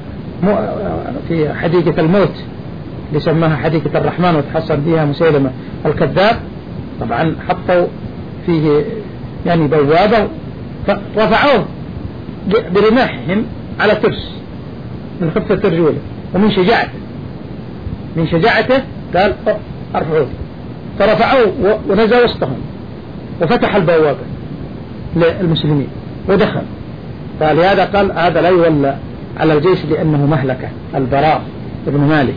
في حديقة الموت اللي سماها حديقة الرحمن وتحصل فيها مسيلمة الكذاب، طبعا حطوا فيه يعني بوابة فرفعوه برماحهم على ترس من خفة الرجولة، ومن شجاعته من شجاعته قال ارفعوه، فرفعوه ونزل وسطهم وفتح البوابة للمسلمين ودخل. فلهذا قال هذا لا يولى على الجيش لأنه مهلكة، البراء بن مالك.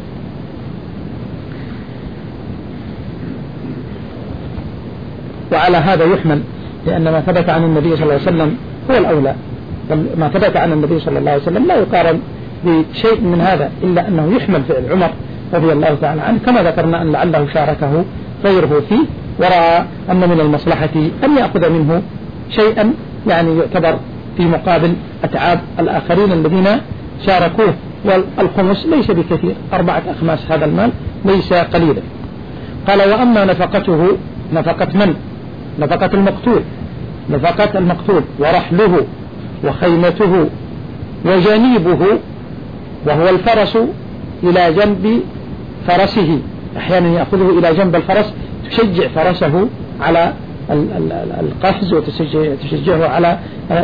وعلى هذا يحمل، لأن ما ثبت عن النبي صلى الله عليه وسلم هو الأولى، ما ثبت عن النبي صلى الله عليه وسلم لا يقارن بشيء من هذا، إلا أنه يحمل فعل عمر رضي الله تعالى عنه، كما ذكرنا أن لعله شاركه غيره فيه، ورأى أن من المصلحة أن يأخذ منه شيئا يعني يعتبر في مقابل أتعاب الآخرين الذين شاركوه. والخمس ليس بكثير، أربعة أخماس هذا المال ليس قليلا. قال وأما نفقته، نفقة من؟ نفقة المقتول، نفقة المقتول ورحله وخيمته وجنيبه، وهو الفرس إلى جنب فرسه، أحيانا يأخذه إلى جنب الفرس تشجع فرسه على القفز وتشجعه على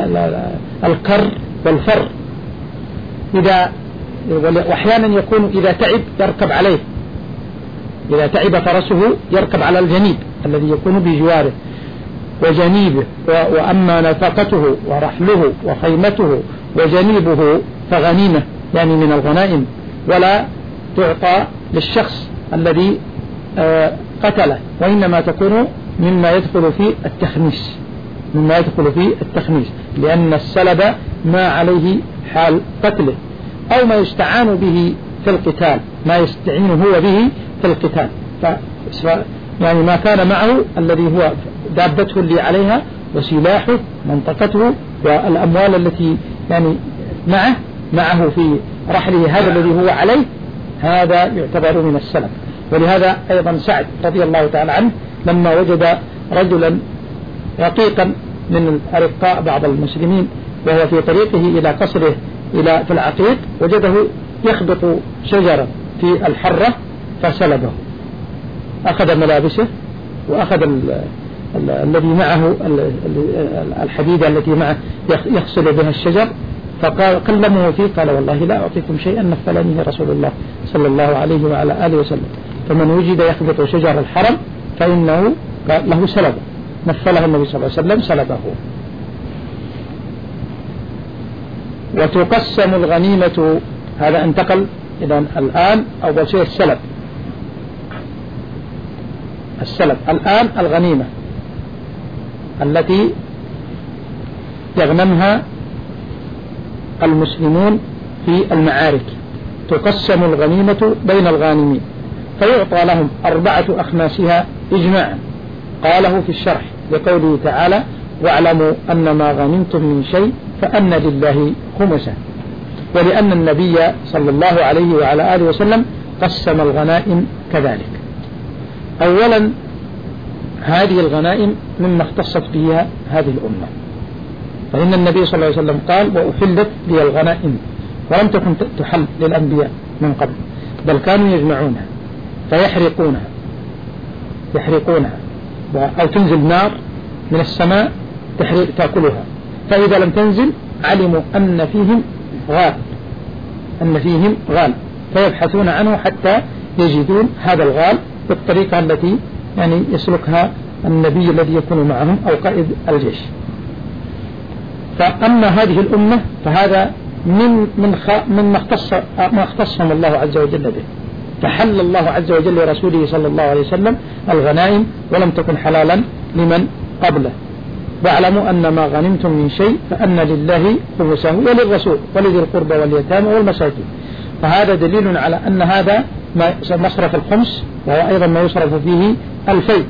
الكر والفر، إذا وأحيانا يكون إذا تعب يركب عليه، إذا تعب فرسه يركب على الجنيب الذي يكون بجواره وجنيبه. وأما نفقته ورحله وخيمته وجنيبه فغنيمة يعني من الغنائم، ولا تعطى للشخص الذي قتله، وإنما تكون مما يدخل في التخميس، مما يدخل في التخميس، لأن السلب ما عليه حال قتله أو ما يستعان به في القتال، ما يستعين هو به في القتال، يعني ما كان معه الذي هو دابته اللي عليها وسلاحه منطقته والأموال التي يعني معه معه في رحله هذا الذي هو عليه، هذا يعتبر من السلب. ولهذا أيضا سعد رضي الله تعالى عنه لما وجد رجلا رقيقا من أرقاء بعض المسلمين وهو في طريقه إلى قصره إلى في العقيق، وجده يخبط شجرة في الحرة فسلبه، أخذ ملابسه وأخذ ال ال الذي معه الحديدة التي معه يخصل بها الشجر، فقال كلمه فيه قال والله لا أعطيكم شيئا نفلنيه رسول الله صلى الله عليه وعلى آله وسلم، فمن وجد يخبط شجر الحرم فإنه له سلبه، نفله النبي صلى الله عليه وسلم سلبه. وتقسم الغنيمة، هذا انتقل إذن الآن أول شيء السلب، السلب الآن الغنيمة التي يغنمها المسلمون في المعارك، تقسم الغنيمة بين الغانمين فيعطى لهم أربعة أخماسها إجماعا، قاله في الشرح لقوله تعالى واعلموا أن ما غنمتم من شيء فأن لله خمسه، ولأن النبي صلى الله عليه وعلى آله وسلم قسم الغنائم كذلك. أولا هذه الغنائم مما اختصت بها هذه الأمة، فإن النبي صلى الله عليه وسلم قال وأحلت لي الغنائم، ولم تكن تحل للأنبياء من قبل، بل كانوا يجمعونها فيحرقونها يحرقونها أو تنزل نار من السماء تحرق تأكلها، فإذا لم تنزل علموا أن فيهم غال أن فيهم غال فيبحثون عنه حتى يجدون هذا الغال بالطريقة التي يعني يسلكها النبي الذي يكون معهم أو قائد الجيش. فأما هذه الأمة فهذا من من من ما اختص ما اختصهم الله عز وجل به، فحل الله عز وجل لرسوله صلى الله عليه وسلم الغنائم ولم تكن حلالا لمن قبله. واعلموا أن ما غنمتم من شيء فأن لله خمسه وللرسول ولذي القربى واليتامى والمساكين، فهذا دليل على أن هذا مصرف الخمس، وهو أيضا ما يصرف فيه الفيء.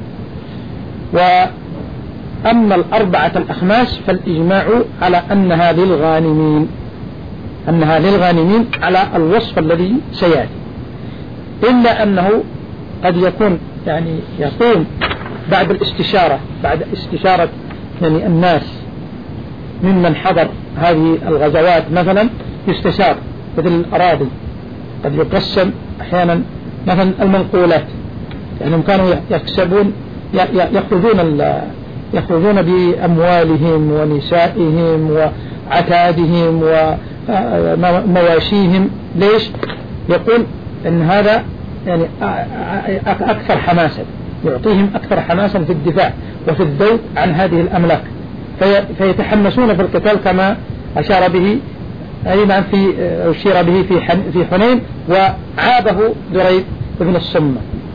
وأما الأربعة الأخماس فالإجماع على أنها للغانمين، أنها للغانمين على الوصف الذي سيأتي، إلا أنه قد يكون يعني يقوم بعد الاستشارة بعد استشارة يعني الناس ممن حضر هذه الغزوات مثلا، يستشار مثل الأراضي، قد يقسم أحيانا مثلا المنقولات، يعني كانوا يكسبون يأخذون يأخذون بأموالهم ونسائهم وعتادهم ومواشيهم. ليش؟ يقول إن هذا يعني أكثر حماسا، يعطيهم أكثر حماسا في الدفاع وفي الذود عن هذه الأملاك، فيتحمسون في القتال كما أشار به أي نعم في أشير به في في حنين، وعابه دريد بن الصمة،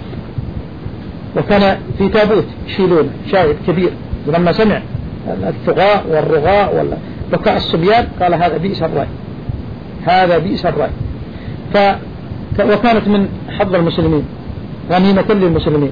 وكان في تابوت يشيلونه شاهد كبير، ولما سمع الثغاء والرغاء وبكاء الصبيان قال هذا بئس الرأي، هذا بئس الرأي. ف وكانت من حظ المسلمين غنيمة للمسلمين.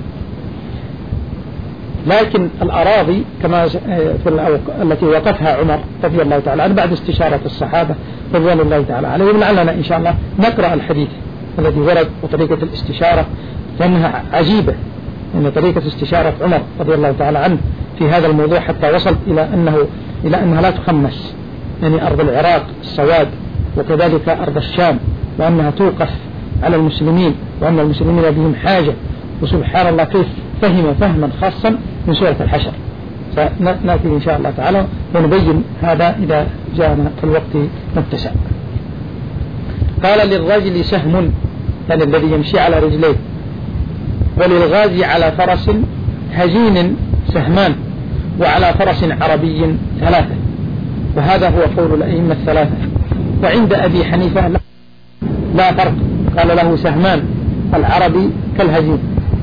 لكن الأراضي كما في التي وقفها عمر رضي الله تعالى عنه بعد استشارة الصحابة رضوان الله تعالى عليهم، لعلنا إن شاء الله نقرأ الحديث الذي ورد وطريقة الاستشارة، لأنها عجيبة أن طريقة استشارة عمر رضي الله تعالى عنه في هذا الموضوع حتى وصل إلى أنه إلى أنها لا تخمس، يعني أرض العراق السواد وكذلك أرض الشام، وأنها توقف على المسلمين، وأن المسلمين بهم حاجة. وسبحان الله كيف فهم فهما خاصا من سورة الحشر، سنأتي إن شاء الله تعالى ونبين هذا إذا جاءنا في الوقت متسع. قال للرجل سهم، يعني الذي يمشي على رجليه، وللغازي على فرس هجين سهمان، وعلى فرس عربي ثلاثة، وهذا هو قول الأئمة الثلاثة. وعند أبي حنيفة لا فرق، قال له سهمان العربي كالهجين.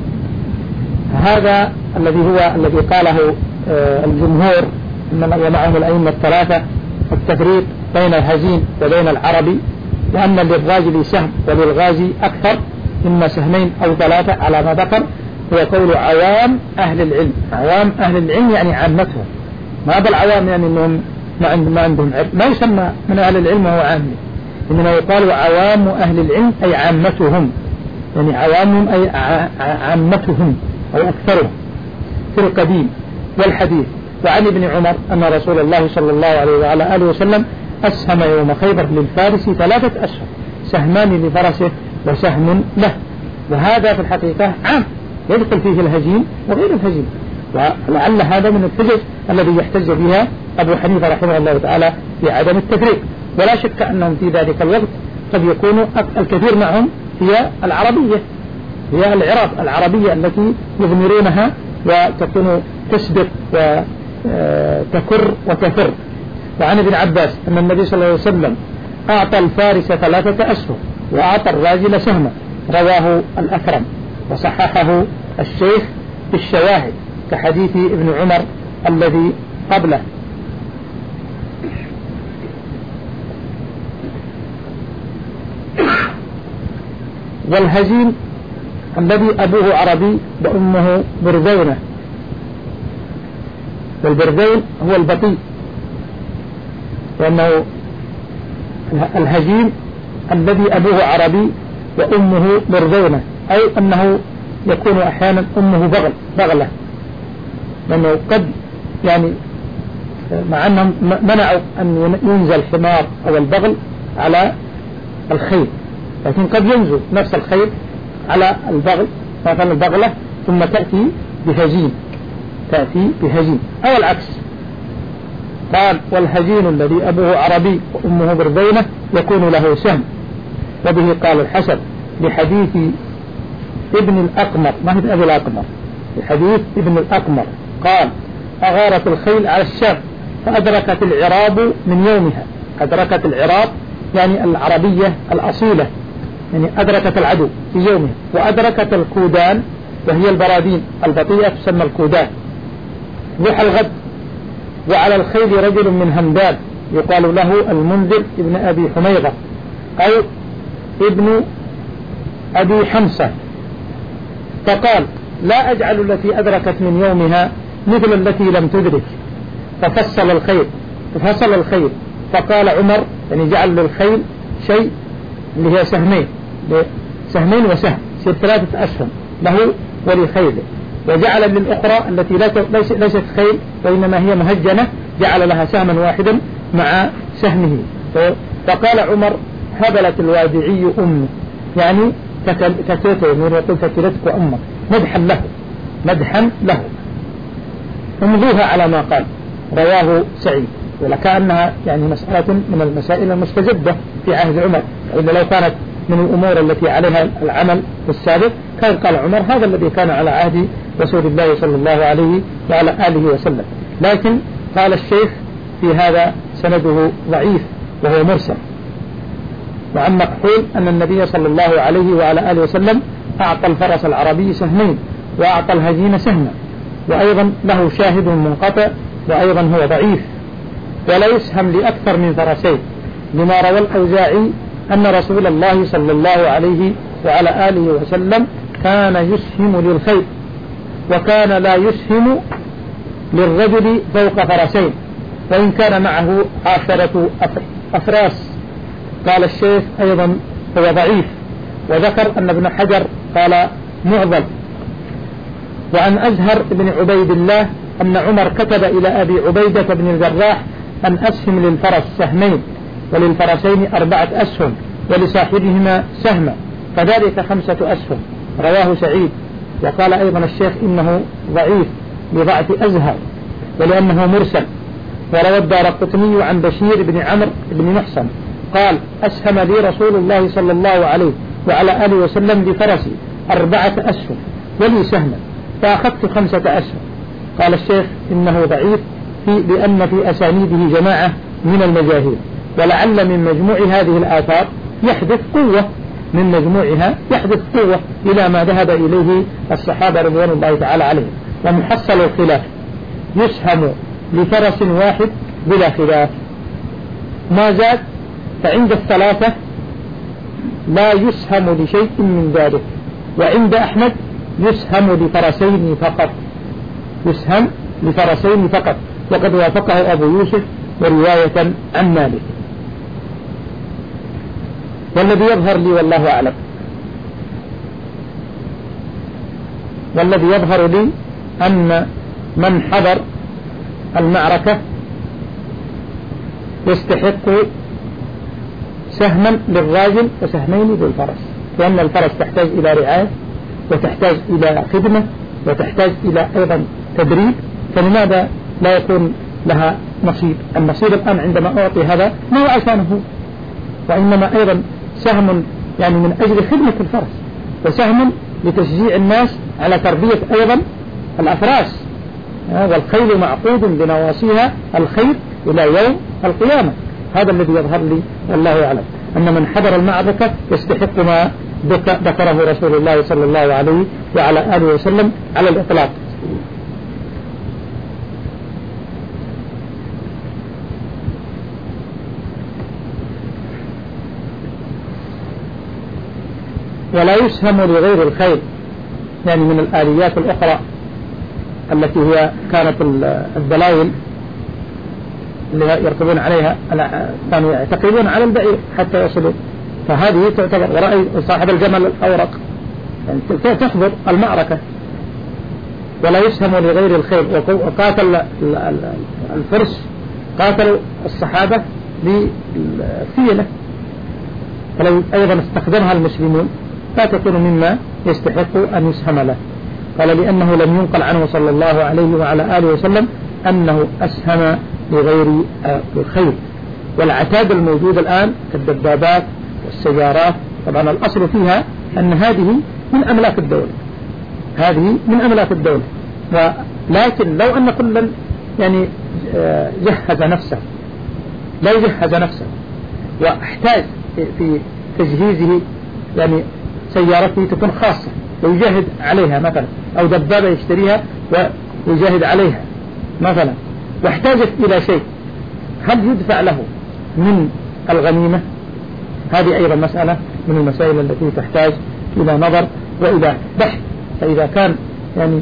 هذا الذي هو الذي قاله الجمهور ومعهم الأئمة الثلاثة، التفريق بين الهزين وبين العربي، وأن للراجل سهم وللغازي أكثر، إما سهمين أو ثلاثة على ما ذكر، هو قول عوام أهل العلم. عوام أهل العلم يعني عامتهم، ما بالعوام يعني أنهم ما عندهم علم، ما يسمى من أهل العلم هو عامي، إنما يقال عوام أهل العلم أي عامتهم، يعني عوامهم أي عامتهم أو أكثرهم في القديم والحديث. وعن ابن عمر أن رسول الله صلى الله عليه وعلى آله وسلم أسهم يوم خيبر للفارس ثلاثة أسهم، سهمان لفرسه وسهم له. وهذا في الحقيقة عام يدخل فيه الهزيم وغير الهزيم، ولعل هذا من الحجج الذي يحتج بها أبو حنيفة رحمه الله تعالى في عدم التفريق. ولا شك أنهم في ذلك الوقت قد يكون الكثير معهم هي العربية، هي العراق العربية التي يضمرونها وتكون تسبق وتكر وتفر. وعن ابن عباس أن النبي صلى الله عليه وسلم أعطى الفارس ثلاثة أسهم وأعطى الراجل سهما، رواه الأكرم وصححه الشيخ بالشواهد كحديث ابن عمر الذي قبله. والهزيم الذي أبوه عربي وأمه برذونة، والبرذون هو البطيء، وأنه الهزيم الذي أبوه عربي وأمه برذونة، أي أنه يكون أحيانا أمه بغل بغلة، لأنه قد يعني مع أنهم منعوا أن ينزل الحمار أو البغل على الخيل، لكن قد ينزل نفس الخيل على البغل مثلا البغلة ثم تأتي بهزيم تأتي بهزيم أو العكس. قال والهزين الذي أبوه عربي وأمه برذينة يكون له سهم. وبه قال الحسن لحديث ابن الأقمر، ما هي أبي الأقمر، لحديث ابن الأقمر قال أغارت الخيل على الشام فأدركت العراب من يومها. أدركت العراب يعني العربية الأصيلة، يعني أدركت العدو في يومها. وأدركت الكودان وهي البرادين البطيئة تسمى الكودان ضحى الغد. وعلى الخيل رجل من همدان يقال له المنذر ابن أبي حميرة أو ابن أبي حمصة، فقال لا أجعل التي أدركت من يومها مثل التي لم تدرك، ففصل الخيل ففصل الخيل فقال عمر يعني جعل للخيل شيء اللي هي سهمين سهمين وسهم يصير ثلاثة أسهم له ولخيله، وجعل للأخرى التي ليست خيل وإنما هي مهجنة جعل لها سهما واحدا مع سهمه. فقال عمر هبلت الوادعي أمي، يعني تكيته يقول تكلتك أمك مدحا له مدحا له. امضوها على ما قال. رواه سعيد. ولكأنها يعني مسألة من المسائل المستجدة في عهد عمر، وإذا لو كانت من الأمور التي عليها العمل في السابق كان قال عمر هذا الذي كان على عهد رسول الله صلى الله عليه وعلى آله وسلم. لكن قال الشيخ في هذا سنده ضعيف وهو مرسل. وعن مكحول أن النبي صلى الله عليه وعلى آله وسلم أعطى الفرس العربي سهمين وأعطى الهجين سهما، وأيضا له شاهد منقطع وأيضا هو ضعيف، ولا يسهم لأكثر من فرسين، لما روى الأوزاعي أن رسول الله صلى الله عليه وعلى آله وسلم كان يسهم للخيل، وكان لا يسهم للرجل فوق فرسين وإن كان معه عشرة أفراس. قال الشيخ أيضا هو ضعيف، وذكر أن ابن حجر قال معضل. وعن أزهر بن عبيد الله أن عمر كتب إلى أبي عبيدة بن الجراح أن أسهم للفرس سهمين وللفرسين أربعة أسهم ولصاحبهما سهما، فذلك خمسة أسهم. رواه سعيد. وقال أيضا الشيخ إنه ضعيف لضعف أزهر ولأنه مرسل. وروى الدارقطني عن بشير بن عمرو بن محسن قال أسهم لي رسول الله صلى الله عليه وعلى آله وسلم بفرسي أربعة أسهم ولي سهما فأخذت خمسة أسهم. قال الشيخ إنه ضعيف في لأن في أسانيده جماعة من المجاهيل، ولعل من مجموع هذه الآثار يحدث قوة من مجموعها يحدث قوة إلى ما ذهب إليه الصحابة رضوان الله تعالى عليهم. ومحصل الخلاف يسهم لفرس واحد بلا خلاف، ما زاد فعند الثلاثة لا يسهم لشيء من ذلك، وعند أحمد يسهم لفرسين فقط يسهم لفرسين فقط وقد وافقه أبو يوسف ورواية عن مالك. والذي يظهر لي والله أعلم والذي يظهر لي أن من حضر المعركة يستحق سهما للراجل وسهمين للفرس، لأن الفرس تحتاج إلى رعاية وتحتاج إلى خدمة وتحتاج إلى أيضا تدريب، فلماذا لا يكون لها نصيب؟ النصيب الآن عندما أعطي هذا ما هو عشانه، وإنما أيضا سهم يعني من أجل خدمة الفرس، وسهم لتشجيع الناس على تربية أيضا الأفراس. والخيل معقود بنواصيها الخير إلى يوم القيامة. هذا الذي يظهر لي والله يعلم أن من حضر المعركة يستحق ما ذكره رسول الله صلى الله عليه وعلى آله وسلم على الإطلاق. ولا يسهم لغير الخيل، يعني من الآليات الأخرى التي هي كانت الدلائل اللي يركبون عليها كانوا يعتقدون على البعير حتى يصلوا، فهذه تعتبر. ورأي صاحب الجمل الأورق يعني تحضر المعركة. ولا يسهم لغير الخيل. وقاتل الفرس قاتلوا الصحابة للفيلة، فلو أيضا استخدمها المسلمون لا تكون مما يستحق أن يسهم له. قال لأنه لم ينقل عنه صلى الله عليه وعلى آله وسلم أنه أسهم لغير الخيل. والعتاد الموجود الآن كالدبابات والسيارات طبعا الأصل فيها أن هذه من أملاك الدولة هذه من أملاك الدولة ولكن لو أن كلا يعني جهز نفسه لا يجهز نفسه واحتاج في تجهيزه يعني سيارته تكون خاصة ويجاهد عليها مثلا، أو دبابة يشتريها ويجاهد عليها مثلا، واحتاجت إلى شيء، هل يدفع له من الغنيمة؟ هذه أيضا مسألة من المسائل التي تحتاج إلى نظر وإلى بحث. فإذا كان يعني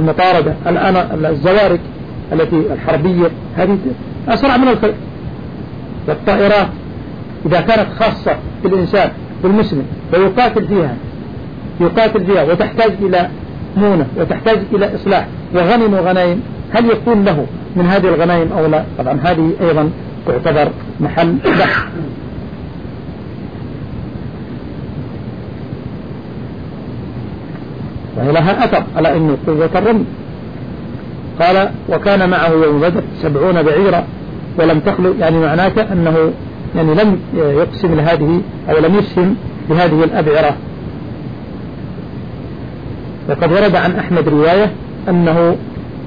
المطاردة الآن الزوارق التي الحربية هذه أسرع من الخيل والطائرات إذا كانت خاصة بالإنسان بالمسلم ويقاتل فيها يقاتل فيها وتحتاج إلى مونة وتحتاج إلى إصلاح وغنم وغنائم، هل يكون له من هذه الغنائم أو لا؟ طبعا هذه أيضا تعتبر محل بحث. ولها أثر على أنه قوة الرمي. قال وكان معه يوم بدر سبعون بعيرا ولم تخلو، يعني معناته أنه يعني لم يقسم لهذه أو لم يسهم بهذه الأبعرة. وقد ورد عن أحمد رواية أنه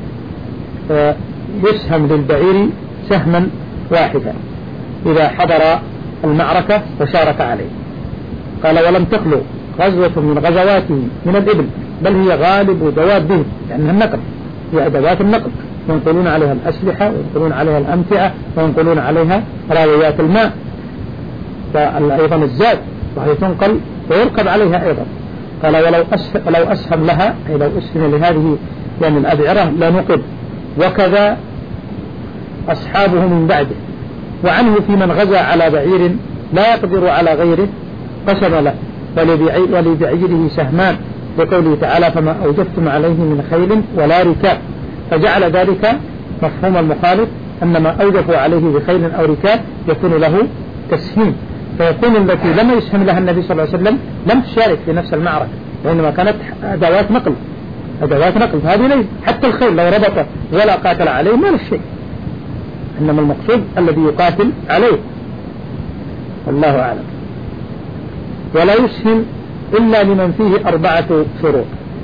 يسهم للبعير سهما واحدا إذا حضر المعركة وشارك عليه. قال ولم تخلو غزوة من غزواته من الإبل، بل هي غالب دوابهم لأنها النقل، هي أدوات النقل، ينقلون عليها الأسلحة وينقلون عليها الأمتعة وينقلون عليها راويات الماء، فأيضا الزاد وهي تنقل ويركب عليها أيضا. قال ولو أسهم, ولو أسهم لها أي لو أسهم لهذه يعني الأبعرة لنقب، وكذا أصحابه من بعده. وعنه في من غزا على بعير لا يقدر على غيره قسم له ولبعيره سهمان، لقوله تعالى فما أوجفتم عليه من خيل ولا ركاب، فجعل ذلك مفهوم المخالف أن ما أوجفوا عليه بخيل أو ركاب يكون له تسهيم، فيكون التي لم يسهم لها النبي صلى الله عليه وسلم لم تشارك في نفس المعركة، وإنما كانت أدوات نقل أدوات نقل هذه ليس حتى الخيل لو ربط ولا قاتل عليه ما له شيء، إنما المقصود الذي يقاتل عليه. والله أعلم. ولا يسهم إلا لمن فيه أربعة شروط: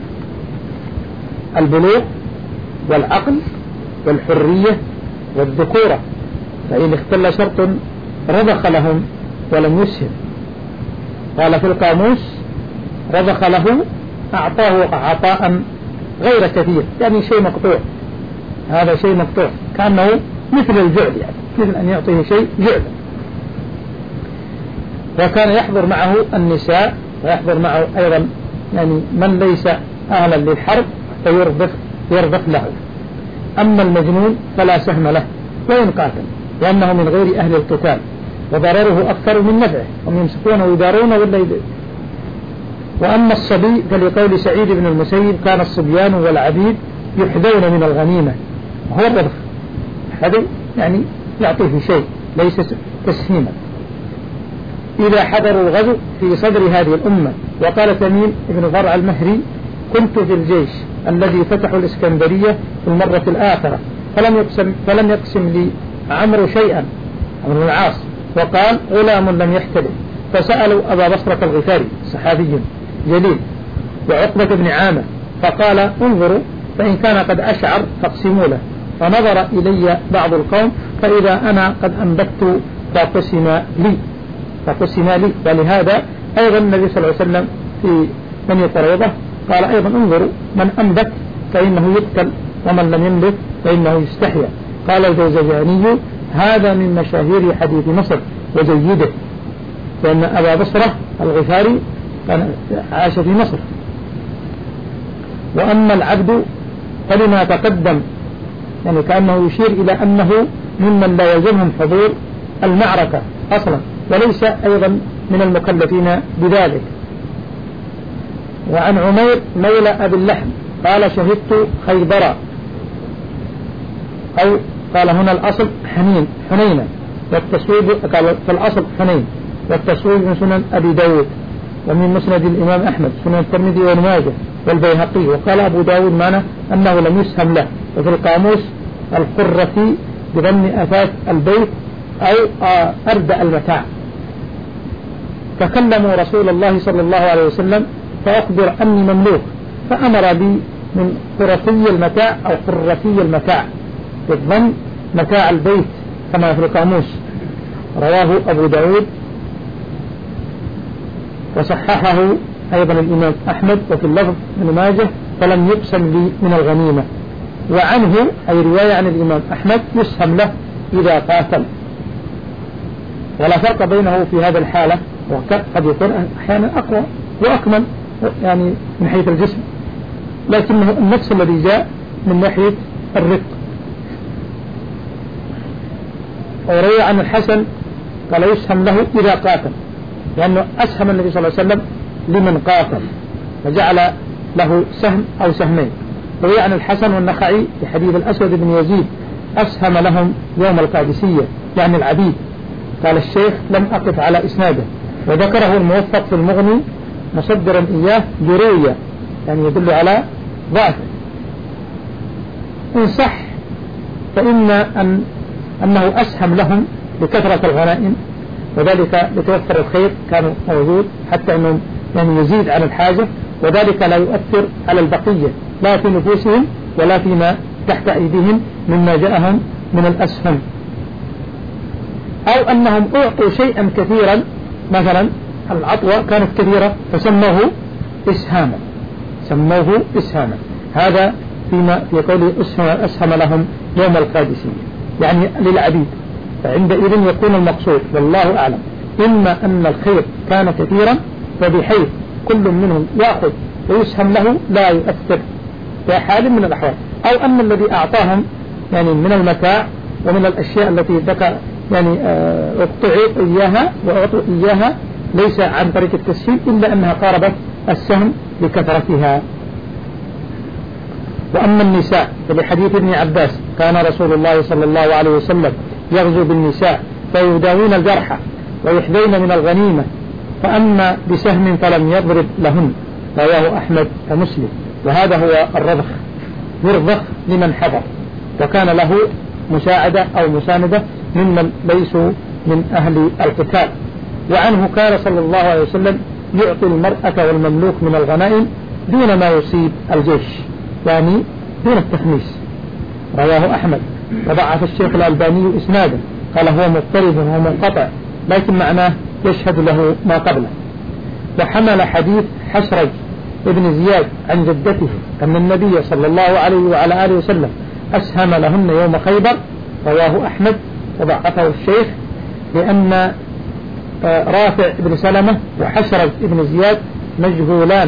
البلوغ والعقل والحرية والذكورة، فإن اختل شرط رضخ لهم ولم يسهم. قال في القاموس رضخ له أعطاه عطاء غير كثير، يعني شيء مقطوع، هذا شيء مقطوع كأنه مثل الجعل، يعني مثل أن يعطيه شيء جعل. وكان يحضر معه النساء ويحضر معه أيضا يعني من ليس أهلا للحرب فيرضخ يرضخ له. أما المجنون فلا سهم له وإن قاتل، لأنه من غير أهل القتال وضرره أكثر من نفعه، هم يمسكون ويدارون ولا يدارون. وأما الصبي فلقول سعيد بن المسيب كان الصبيان والعبيد يحذون من الغنيمة، وهو الرضخ هذا يعني يعطيه شيء ليس تسهيما. إذا حضروا الغزو في صدر هذه الأمة. وقال تميم بن فرع المهري كنت في الجيش الذي فتحوا الإسكندرية في المرة الآخرة، فلم يقسم, فلم يقسم لي عمرو شيئا، عمرو بن العاص، وقال غلام لم يحتلم، فسألوا أبا بصرة الغفاري صحابي جليل وعقبة بن عامر فقال انظروا فإن كان قد أشعر فاقسموا له، فنظر إلي بعض القوم فإذا أنا قد أنبت فقسم لي فقسم لي ولهذا أيضا النبي صلى الله عليه وسلم في بني قريظة قال أيضا انظروا من أنبت فإنه يقتل ومن لم ينبت فإنه يستحيا. قال الجوزجاني هذا من مشاهير حديث مصر وجيده، لأن أبا بصرة الغفاري كان عاش في مصر. وأما العبد فلما تقدم يعني كأنه يشير إلى أنه ممن لا يلزمهم حضور المعركة أصلا، وليس أيضا من المكلفين بذلك. وعن عمير مولى أبي اللحم قال شهدت خيبرا، أو قال هنا الأصل حنين حنينا، والتصويب قال في الأصل حنين، والتصويب من سنن أبي داود ومن مسند الإمام أحمد سنن الترمذي والماجه والبيهقي. وقال أبو داود معنى أنه لم يسهم له. وفي القاموس القرة بضم أثاث البيت أو أردأ المتاع. فكلموا رسول الله صلى الله عليه وسلم فأخبر أني مملوك، فأمر بي من قرتي المتاع أو قرتي المتاع بالضم متاع البيت كما في القاموس. رواه أبو داود وصححه أيضا الإمام أحمد. وفي اللفظ من ماجه فلم يقسم لي من الغنيمة. وعنه أي رواية عن الإمام أحمد يسهم له إذا قاتل. ولا فرق بينه في هذا الحالة، وقد يكون أحيانا أقوى وأكمل يعني من حيث الجسم، لكنه النفس الذي جاء من ناحية الرق. وروي عن الحسن قال يسهم له إذا قاتل، لأنه أسهم النبي صلى الله عليه وسلم لمن قاتل فجعل له سهم أو سهمين. وروي عن الحسن والنخعي في حديث الأسود بن يزيد أسهم لهم يوم القادسية يعني العبيد. قال الشيخ لم أقف على إسناده، وذكره الموفق في المغني مصدرا إياه برؤية يعني يدل على ضعفه. إن صح فإن أن أنه أسهم لهم بكثرة الغنائم، وذلك لتوفر الخير كان موجود حتى أنه يعني يزيد عن الحاجة، وذلك لا يؤثر على البقية لا في نفوسهم ولا فيما تحت أيديهم مما جاءهم من الأسهم. أو أنهم أعطوا شيئا كثيرا، مثلا العطوة كانت كثيرة فسموه إسهاما، سموه إسهاما. هذا فيما في قوله أسهم لهم يوم القادسية يعني للعبيد. فعندئذ يكون المقصود والله أعلم إما أن الخير كان كثيرا فبحيث كل منهم يأخذ ويسهم له لا يؤثر في حال من الأحوال، أو أن الذي أعطاهم يعني من المتاع ومن الأشياء التي ذكر يعني اقطعوا إياها وأعطوا إياها ليس عن طريق التسهيل إلا أنها قاربت السهم لكثرتها. وأما النساء فبحديث ابن عباس كان رسول الله صلى الله عليه وسلم يغزو بالنساء فيداوين الجرحى ويحذين من الغنيمة، فأما بسهم فلم يضرب لهن، رواه أحمد ومسلم. وهذا هو الرضخ، يرضخ لمن حضر وكان له مساعدة أو مساندة ممن ليسوا من أهل القتال. وعنه كان صلى الله عليه وسلم يعطي المرأة والمملوك من الغنائم دون ما يصيب الجيش، يعني دون التخميس. رواه أحمد وضعف الشيخ الألباني إسنادا، قال هو مضطرب ومنقطع لكن معناه يشهد له ما قبله. وحمل حديث حشرج ابن زياد عن جدته أن النبي صلى الله عليه وعلى آله وسلم أسهم لهن يوم خيبر، رواه أحمد وضعفه الشيخ لأن رافع بن سلمة وحشرج ابن زياد مجهولان.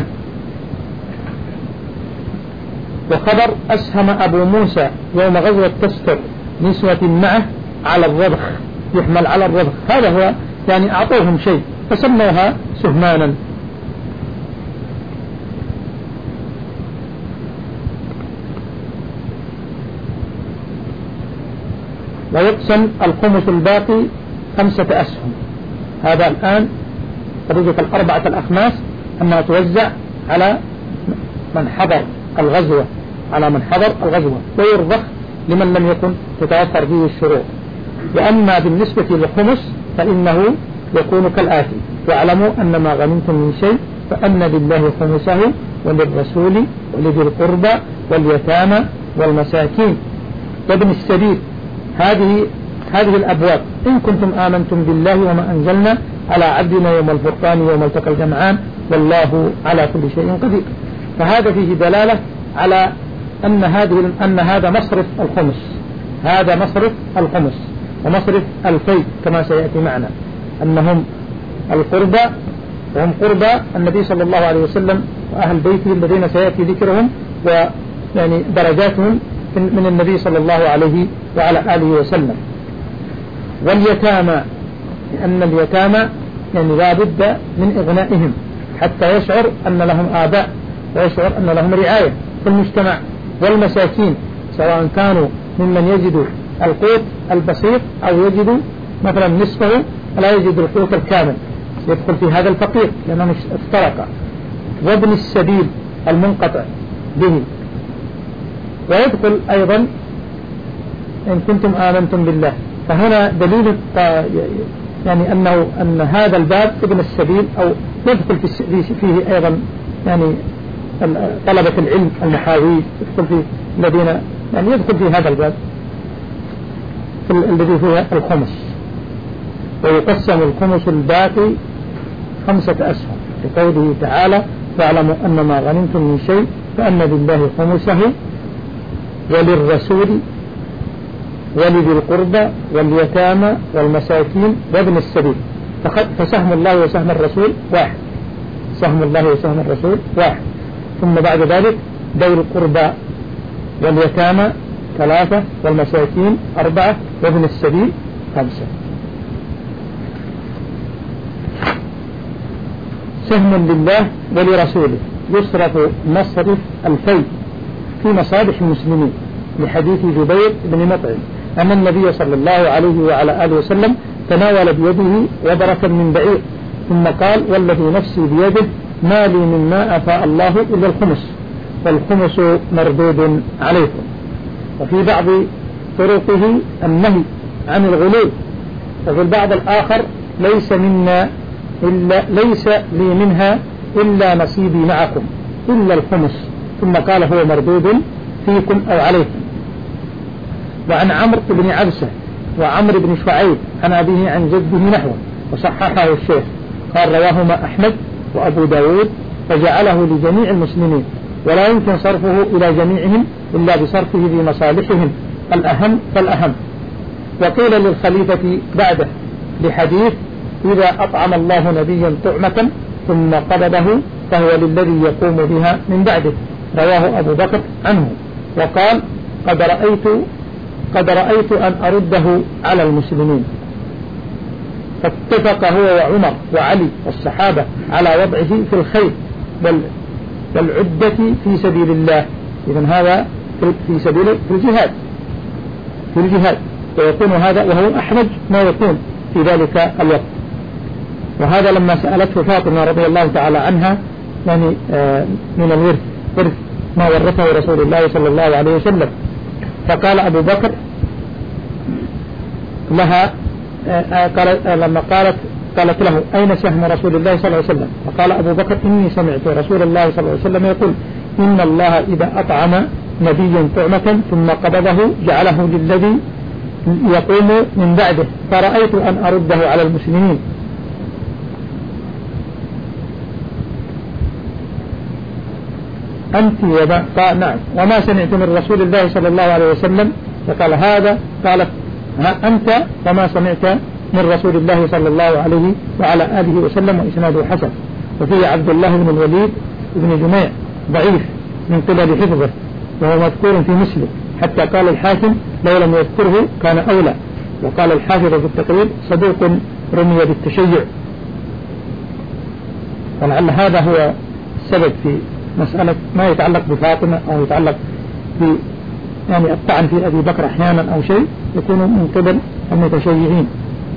وخبر أسهم أبو موسى يوم غزوة تستر نسوة معه على الرضخ، يحمل على الرضخ، هذا هو يعني أعطوهم شيء فسموها سهمانا. ويقسم الخمس الباقي خمسة أسهم. هذا الآن طريقة الأربعة الأخماس أنها توزع على من حضر الغزوة على من حضر الغزوة ويرضخ لمن لم يكن تتوفر فيه الشروط. وأما بالنسبة للخمس فإنه يكون كالآتي: واعلموا أن ما غنمتم من شيء فأن لله خمسه وللرسول ولذي القربى واليتامى والمساكين وابن السبيل. هذه هذه الأبواب إن كنتم آمنتم بالله وما أنزلنا على عبدنا يوم الفرقان يوم التقى الجمعان والله على كل شيء قدير. فهذا فيه دلالة على أن هذه أن هذا مصرف الخمس، هذا مصرف الخمس ومصرف الفيء كما سيأتي معنا، أنهم القربى وهم قربى النبي صلى الله عليه وسلم وأهل بيته الذين سيأتي ذكرهم ويعني درجاتهم من النبي صلى الله عليه وعلى آله وسلم. واليتامى لأن اليتامى يعني لا بد من إغنائهم حتى يشعر أن لهم آباء ويشعر أن لهم رعاية في المجتمع. والمساكين سواء كانوا ممن يجد القوت البسيط أو يجد مثلا نصفه لا يجد القوت الكامل، يدخل في هذا الفقير لأنهم افترق. وابن السبيل المنقطع به، ويدخل أيضا إن كنتم آمنتم بالله. فهنا دليل يعني أنه أن هذا الباب ابن السبيل أو يدخل فيه أيضا يعني طلبة العلم المحاوي، يدخل فيه الذين يعني يدخل في هذا الباب الذي فيه الخمس. ويقسم الخمس الباقي خمسة أسهم لقوله تعالى: واعلموا أن ما غنمتم من شيء فأن لله خمسه وللرسول ولذي القربى واليتامى والمساكين وابن السبيل. فسهم الله وسهم الرسول واحد، سهم الله وسهم الرسول واحد. ثم بعد ذلك ذوي القربى واليتامى ثلاثة والمساكين أربعة وابن السبيل خمسة. سهم لله ولرسوله يصرف مصرف الفيء في مصالح المسلمين، لحديث جبير بن مطعم أن النبي صلى الله عليه وعلى آله وسلم تناول بيده وبرة من بعير ثم قال: والذي نفسي بيده ما لي مما أفاء الله إلا الخمس، والخمس مردود عليكم. وفي بعض طرقه النهي عن الغلو، وفي البعض الآخر ليس منا إلا ليس لي منها إلا نصيبي معكم إلا الخمس، ثم قال: هو مردود فيكم أو عليكم. وعن عمرو بن عبسة وعمرو بن شعيب عن أبيه عن جده نحوه، وصححه الشيخ، قال: رواهما أحمد وأبو داود، فجعله لجميع المسلمين، ولا يمكن صرفه إلى جميعهم إلا بصرفه في مصالحهم الأهم فالأهم. وقيل للخليفة بعده لحديث: إذا أطعم الله نبيا طعمة ثم قبضه فهو للذي يقوم بها من بعده، رواه أبو بكر عنه، وقال: قد رأيت قد رأيت أن أرده على المسلمين. فاتفق هو وعمر وعلي والصحابة على وضعه في الخير والعدة في سبيل الله. إذن هذا في سبيل في الجهاد في الجهاد ويكون هذا وهو أحرج ما يكون في ذلك الوقت. وهذا لما سألته فاطمة رضي الله تعالى عنها يعني من الورث ورث ما ورثه رسول الله صلى الله عليه وسلم، فقال أبو بكر لها قال لما قالت قالت له: أين سهم رسول الله صلى الله عليه وسلم؟ فقال أبو بكر: إني سمعت رسول الله صلى الله عليه وسلم يقول: إن الله إذا أطعم نبيا طعمة ثم قبضه جعله للذي يقوم من بعده، فرأيت أن أرده على المسلمين. أنت وما قال: نعم. وما سمعت من رسول الله صلى الله عليه وسلم؟ فقال: هذا. قالت: ها أنت وما سمعت من رسول الله صلى الله عليه وعلى آله وسلم، وإسناده حسن. وفيه عبد الله بن الوليد بن جميع ضعيف من قبل حفظه، وهو مذكور في مسلم، حتى قال الحاكم: لو لم يذكره كان أولى. وقال الحافظ في التقريب: صدوق رمي بالتشيع. ولعل هذا هو السبب في مسألة ما يتعلق بفاطمة أو يتعلق ب يعني الطعن في أبي بكر أحيانا أو شيء يكون من قبل المتشيعين.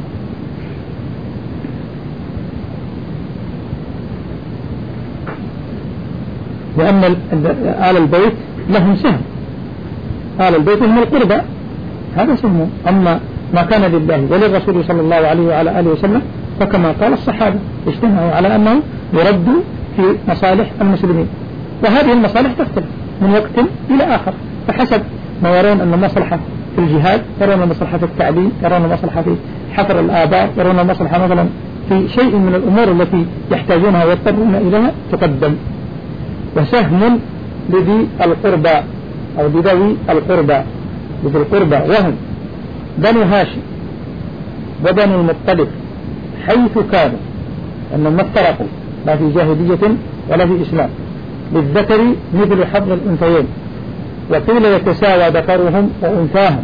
لأن آل البيت لهم سهم، آل البيت هم القربى، هذا سهمه. أما ما كان لله وللرسول صلى الله عليه وعلى آله وسلم فكما قال الصحابة اجتمعوا على أنه يرد في مصالح المسلمين، وهذه المصالح تختلف من وقت إلى آخر فحسب ما يرون أن مصلحة في الجهاد، يرون مصلحة في التعليم، يرون مصلحة في حفر الآباء، يرون مصلحة مثلا في شيء من الأمور التي يحتاجونها ويضطرون إليها تقدم. وسهم لذي القربى أو لذوي القربى لذي القربى وهم بنو هاشم وبنو المطلب حيث كانوا، أنهم ما افترقوا لا في جاهلية ولا في إسلام، للذكر مثل حظ الأنثيين، وقيل يتساوى ذكرهم وأنثاهم.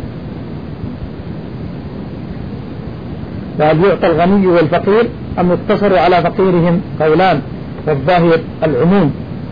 وهل يعطى الغني والفقير أم يقتصر على فقيرهم؟ قولان، والظاهر العموم.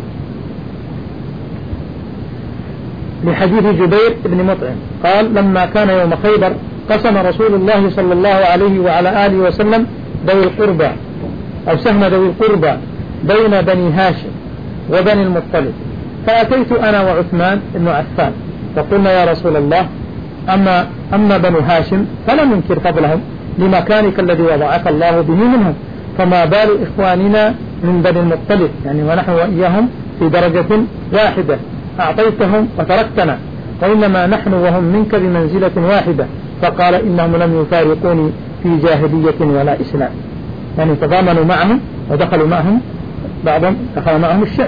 لحديث جبير بن مطعم قال: لما كان يوم خيبر قسم رسول الله صلى الله عليه وعلى آله وسلم ذوي القربى أو سهم ذوي القربى بين بني هاشم وبني المطلب، فأتيت أنا وعثمان بن عفان فقلنا: يا رسول الله، أما, أما بنو هاشم فلم ننكر فضلهم لمكانك الذي وضعك الله به منهم، فما بال إخواننا من بني المطلب، يعني ونحن وإياهم في درجة واحدة، أعطيتهم وتركتنا، وإنما نحن وهم منك بمنزلة واحدة. فقال: إنهم لم يفارقوني في جاهلية ولا إسلام، يعني تضامنوا معهم ودخلوا معهم، بعضهم دخل معهم الشعب.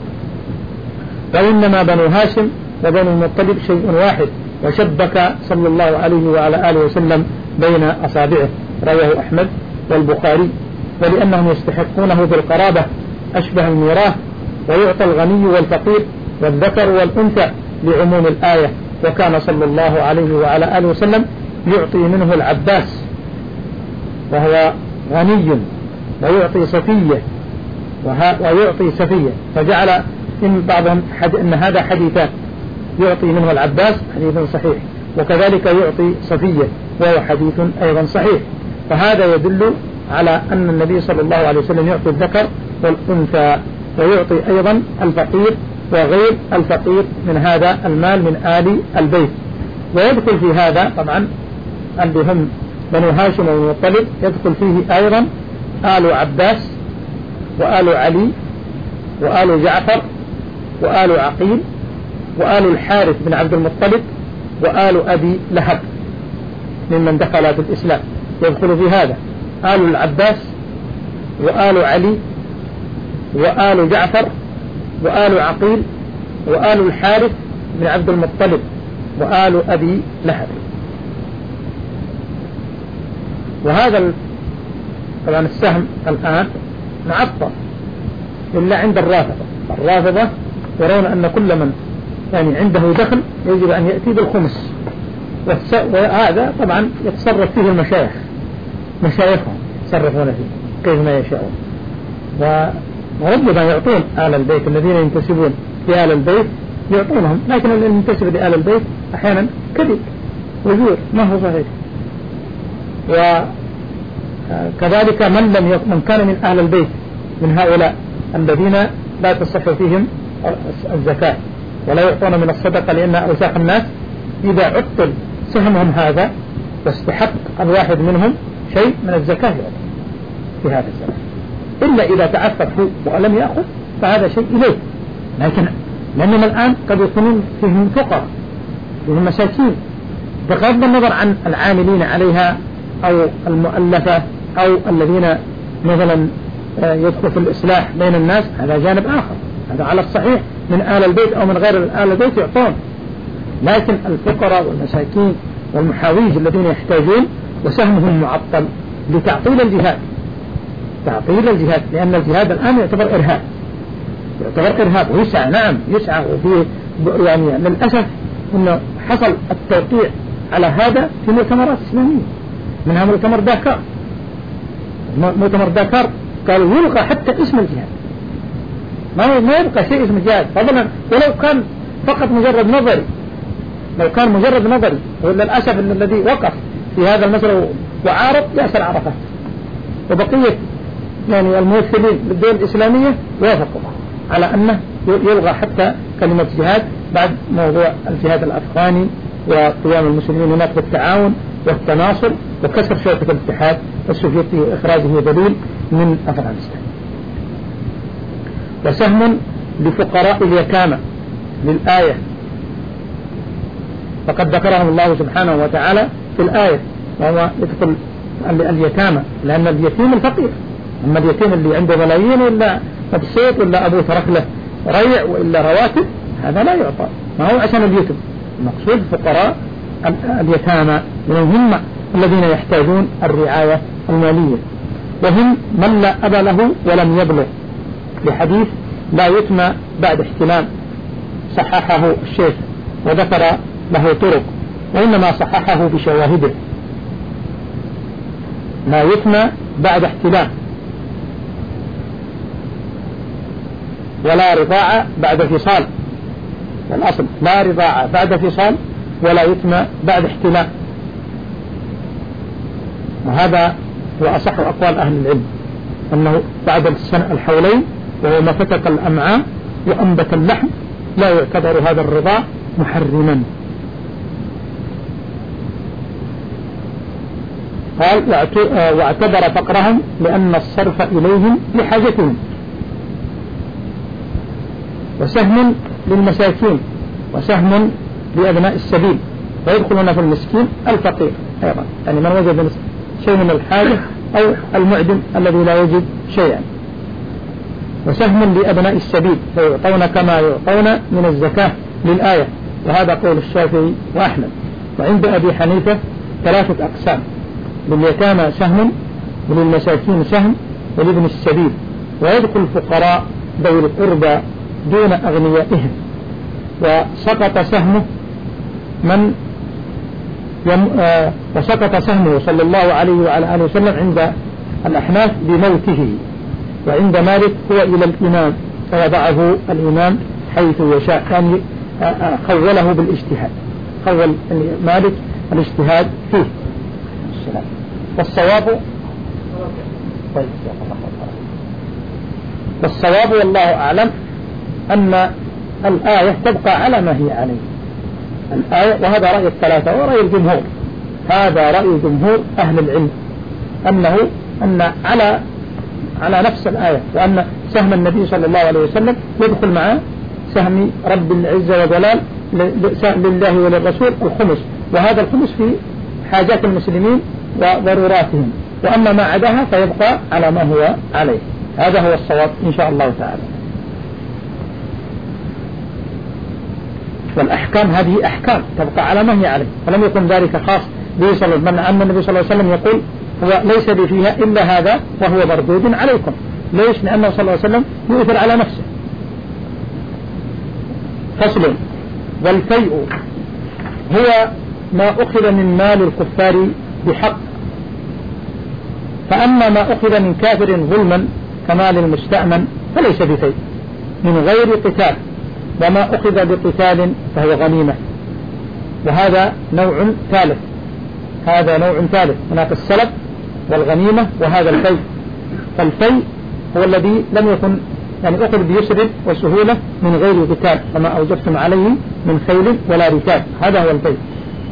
وإنما بنو هاشم وبنو المطلب شيء واحد، وشبك صلى الله عليه وعلى آله وسلم بين أصابعه، رواه أحمد والبخاري. ولأنهم يستحقونه بالقرابة أشبه الميراث، ويعطى الغني والفقير والذكر والأنثى لعموم الآية. وكان صلى الله عليه وعلى آله وسلم يعطي منه العباس وهو غني، ويعطي صفية ويعطي سفية، فجعل إن بعضهم حد أن هذا حديثان، يعطي منه العباس حديث صحيح، وكذلك يعطي صفية وهو حديث أيضا صحيح. فهذا يدل على أن النبي صلى الله عليه وسلم يعطي الذكر والأنثى، ويعطي أيضا الفقير وغير الفقير من هذا المال من آل البيت. ويدخل في هذا طبعا اللي هم بنو هاشم والمطلب، يدخل فيه أيضا آل عباس وآل علي وآل جعفر وآل عقيل وآل الحارث بن عبد المطلب وآل أبي لهب ممن دخل في الإسلام، يدخل في هذا آل العباس وآل علي وآل جعفر وآل عقيل وآل الحارث بن عبد المطلب وآل أبي لهب. وهذا طبعا السهم الآن معطل إلا عند الرافضة. الرافضة يرون أن كل من يعني عنده دخل يجب أن يأتي بالخمس، وهذا طبعا يتصرف فيه المشايخ، مشايخهم يتصرفون فيه كيف ما يشاءون، وربما يعطون آل البيت الذين ينتسبون لآل البيت يعطونهم، لكن اللي ينتسب لآل البيت أحيانا كذب وزور ما هو صحيح. وكذلك من لم يكن من كان من أهل البيت من هؤلاء الذين لا تصح فيهم الزكاة ولا يعطون من الصدقة لأنها أوساخ الناس، إذا عطل سهمهم هذا واستحق الواحد منهم شيء من الزكاة في هذا الزمان، إلا إذا تعفف ولم يأخذ فهذا شيء إليه. لكن لأنهم الآن قد يكونون فيهم فقراء فيهم مساكين، بغض النظر عن العاملين عليها أو المؤلفة أو الذين مثلا يدخل في الإصلاح بين الناس، هذا جانب آخر، هذا على الصحيح من آل البيت أو من غير آل البيت يعطون. لكن الفقراء والمساكين والمحاويج الذين يحتاجون وسهمهم معطل لتعطيل الجهاد، تعطيل الجهاد، لأن الجهاد الآن يعتبر إرهاب، يعتبر إرهاب ويسعى، نعم يسعى، وفيه يعني للأسف أنه حصل التوقيع على هذا في مؤتمرات إسلامية، منها مؤتمر داكار. مؤتمر داكار قالوا يلغى حتى اسم الجهاد، ما ما يبقى شيء اسم الجهاد، فضلا ولو كان فقط مجرد نظري، لو كان مجرد نظري. وللأسف أن الذي وقف في هذا المسألة وعارض ياسر عرفات، وبقية يعني الممثلين للدول الإسلامية وافقوا على أنه يلغى حتى كلمة جهاد بعد موضوع الجهاد الأفغاني وقيام المسلمين هناك بالتعاون والتناصر وكسر شوكة الاتحاد السوفيتي وإخراجه دليل من أفغانستان. وسهم لفقراء اليتامى للآية، فقد ذكرهم الله سبحانه وتعالى في الآية، وهو يدخل اليتامى لأن اليتيم الفقير، أما اليتيم اللي عنده ملايين ولا مبسوط ولا أبوه ترك له ريع وإلا رواتب هذا لا يعطى، ما هو عشان اليتم، المقصود فقراء اليتامى هم الذين يحتاجون الرعاية المالية، وهم من لا أب له ولم يبلغ، لحديث لا يتمى بعد احتلام صححه الشيخ وذكر له طرق، وإنما صححه بشواهده. لا يتمى بعد احتلام، ولا رضاعة بعد فصال، والأصل لا رضاعة بعد فصال ولا يتمى بعد احتلام، وهذا هو أصح أقوال أهل العلم، أنه بعد السنة الحولين وهو ما فتق الأمعاء وأنبت اللحم لا يعتبر هذا الرضاع محرما. قال واعتبر فقرهم لأن الصرف إليهم لحاجتهم. وسهم للمساكين وسهم لأبناء السبيل، ويدخلون في المسكين الفقير أيضا، يعني من وجد شيء من الحاجة أو المعدم الذي لا يجد شيئا. وسهم لأبناء السبيل فيعطون كما يعطون من الزكاة للآية، وهذا قول الشافعي وأحمد. وعند أبي حنيفة ثلاثة أقسام: لليتامى سهم، وللمساكين سهم، ولابن السبيل. ويدخل الفقراء ذوي القربى دون أغنيائهم. وسقط سهمه من يم... آه... وسقط سهمه صلى الله عليه وعلى آله وسلم عند الأحناف بموته، وعند مالك هو إلى الإمام فوضعه الإمام حيث يشاء، يعني خوله بالاجتهاد، خول مالك الاجتهاد فيه. والصواب والصواب والله أعلم أن الآية تبقى على ما هي عليه الآية، وهذا رأي الثلاثة ورأي الجمهور. هذا رأي جمهور أهل العلم أنه أن على على نفس الآية، وأن سهم النبي صلى الله عليه وسلم يدخل مع سهم رب العزة وجلال لله وللرسول الخمس، وهذا الخمس في حاجات المسلمين وضروراتهم، وأما ما عداها فيبقى على ما هو عليه. هذا هو الصواب إن شاء الله تعالى. والأحكام هذه أحكام تبقى على ما هي عليه، فلم يكن ذلك خاص به صلى الله عليه وسلم. أما النبي صلى الله عليه وسلم يقول هو ليس لي فيها إلا هذا وهو مردود عليكم. ليش؟ لأنه صلى الله عليه وسلم يؤثر على نفسه. فصل. والفيء هو ما أخذ من مال الكفار بحق، فأما ما أخذ من كافر ظلما كمال المستأمن فليس بفيء من غير قتال، وما أخذ بقتال فهو غنيمة. وهذا نوع ثالث، هذا نوع ثالث، هناك السلب والغنيمة وهذا الفيء. فالفيء هو الذي لم يكن يعني أخذ بيسر وسهولة من غير قتال، فما أوجبتم عليه من خيل ولا ركاب، هذا هو الفيء.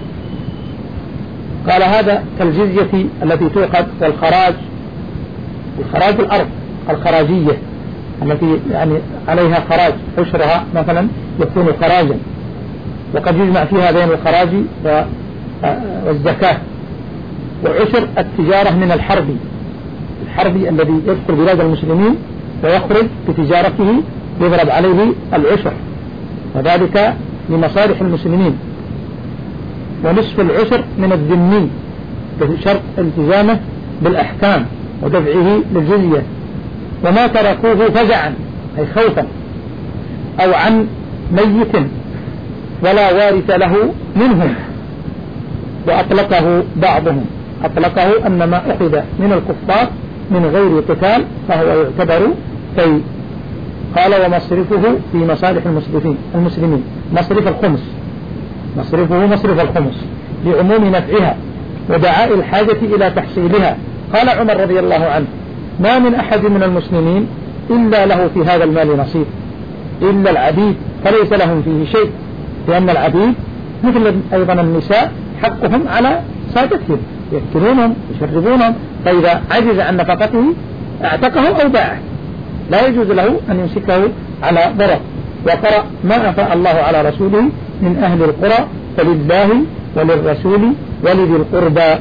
قال هذا كالجزية التي تؤخذ، والخراج، الخراج الأرض الخراجية التي يعني عليها خراج، عشرها مثلا يكون خراجا، وقد يجمع فيها بين الخراج والزكاة. وعشر التجارة من الحرب، الحربي الذي يدخل بلاد المسلمين ويخرج بتجارته يضرب عليه العشر، وذلك لمصالح المسلمين. ونصف العشر من الذمي بشرط التزامه بالأحكام ودفعه للجزية. وما تركوه فزعا أي خوفا أو عن ميت ولا وارث له منهم. وأطلقه بعضهم، أطلقه أن ما أخذ من الكفار من غير قتال فهو يعتبر في. قال ومصرفه في مصالح المسلمين المسلمين مصرف الخمس، مصرفه مصرف الخمس لعموم نفعها ودعاء الحاجة إلى تحصيلها. قال عمر رضي الله عنه ما من أحد من المسلمين إلا له في هذا المال نصيب إلا العبيد فليس لهم فيه شيء، لأن العبيد مثل أيضا النساء حقهم على سادتهم، يأكلونهم يشربونهم، فإذا عجز عن نفقته اعتقه أو باعه، لا يجوز له أن يمسكه على ضرر. وقرأ ما أفاء الله على رسوله من أهل القرى فلله وللرسول ولذي القربى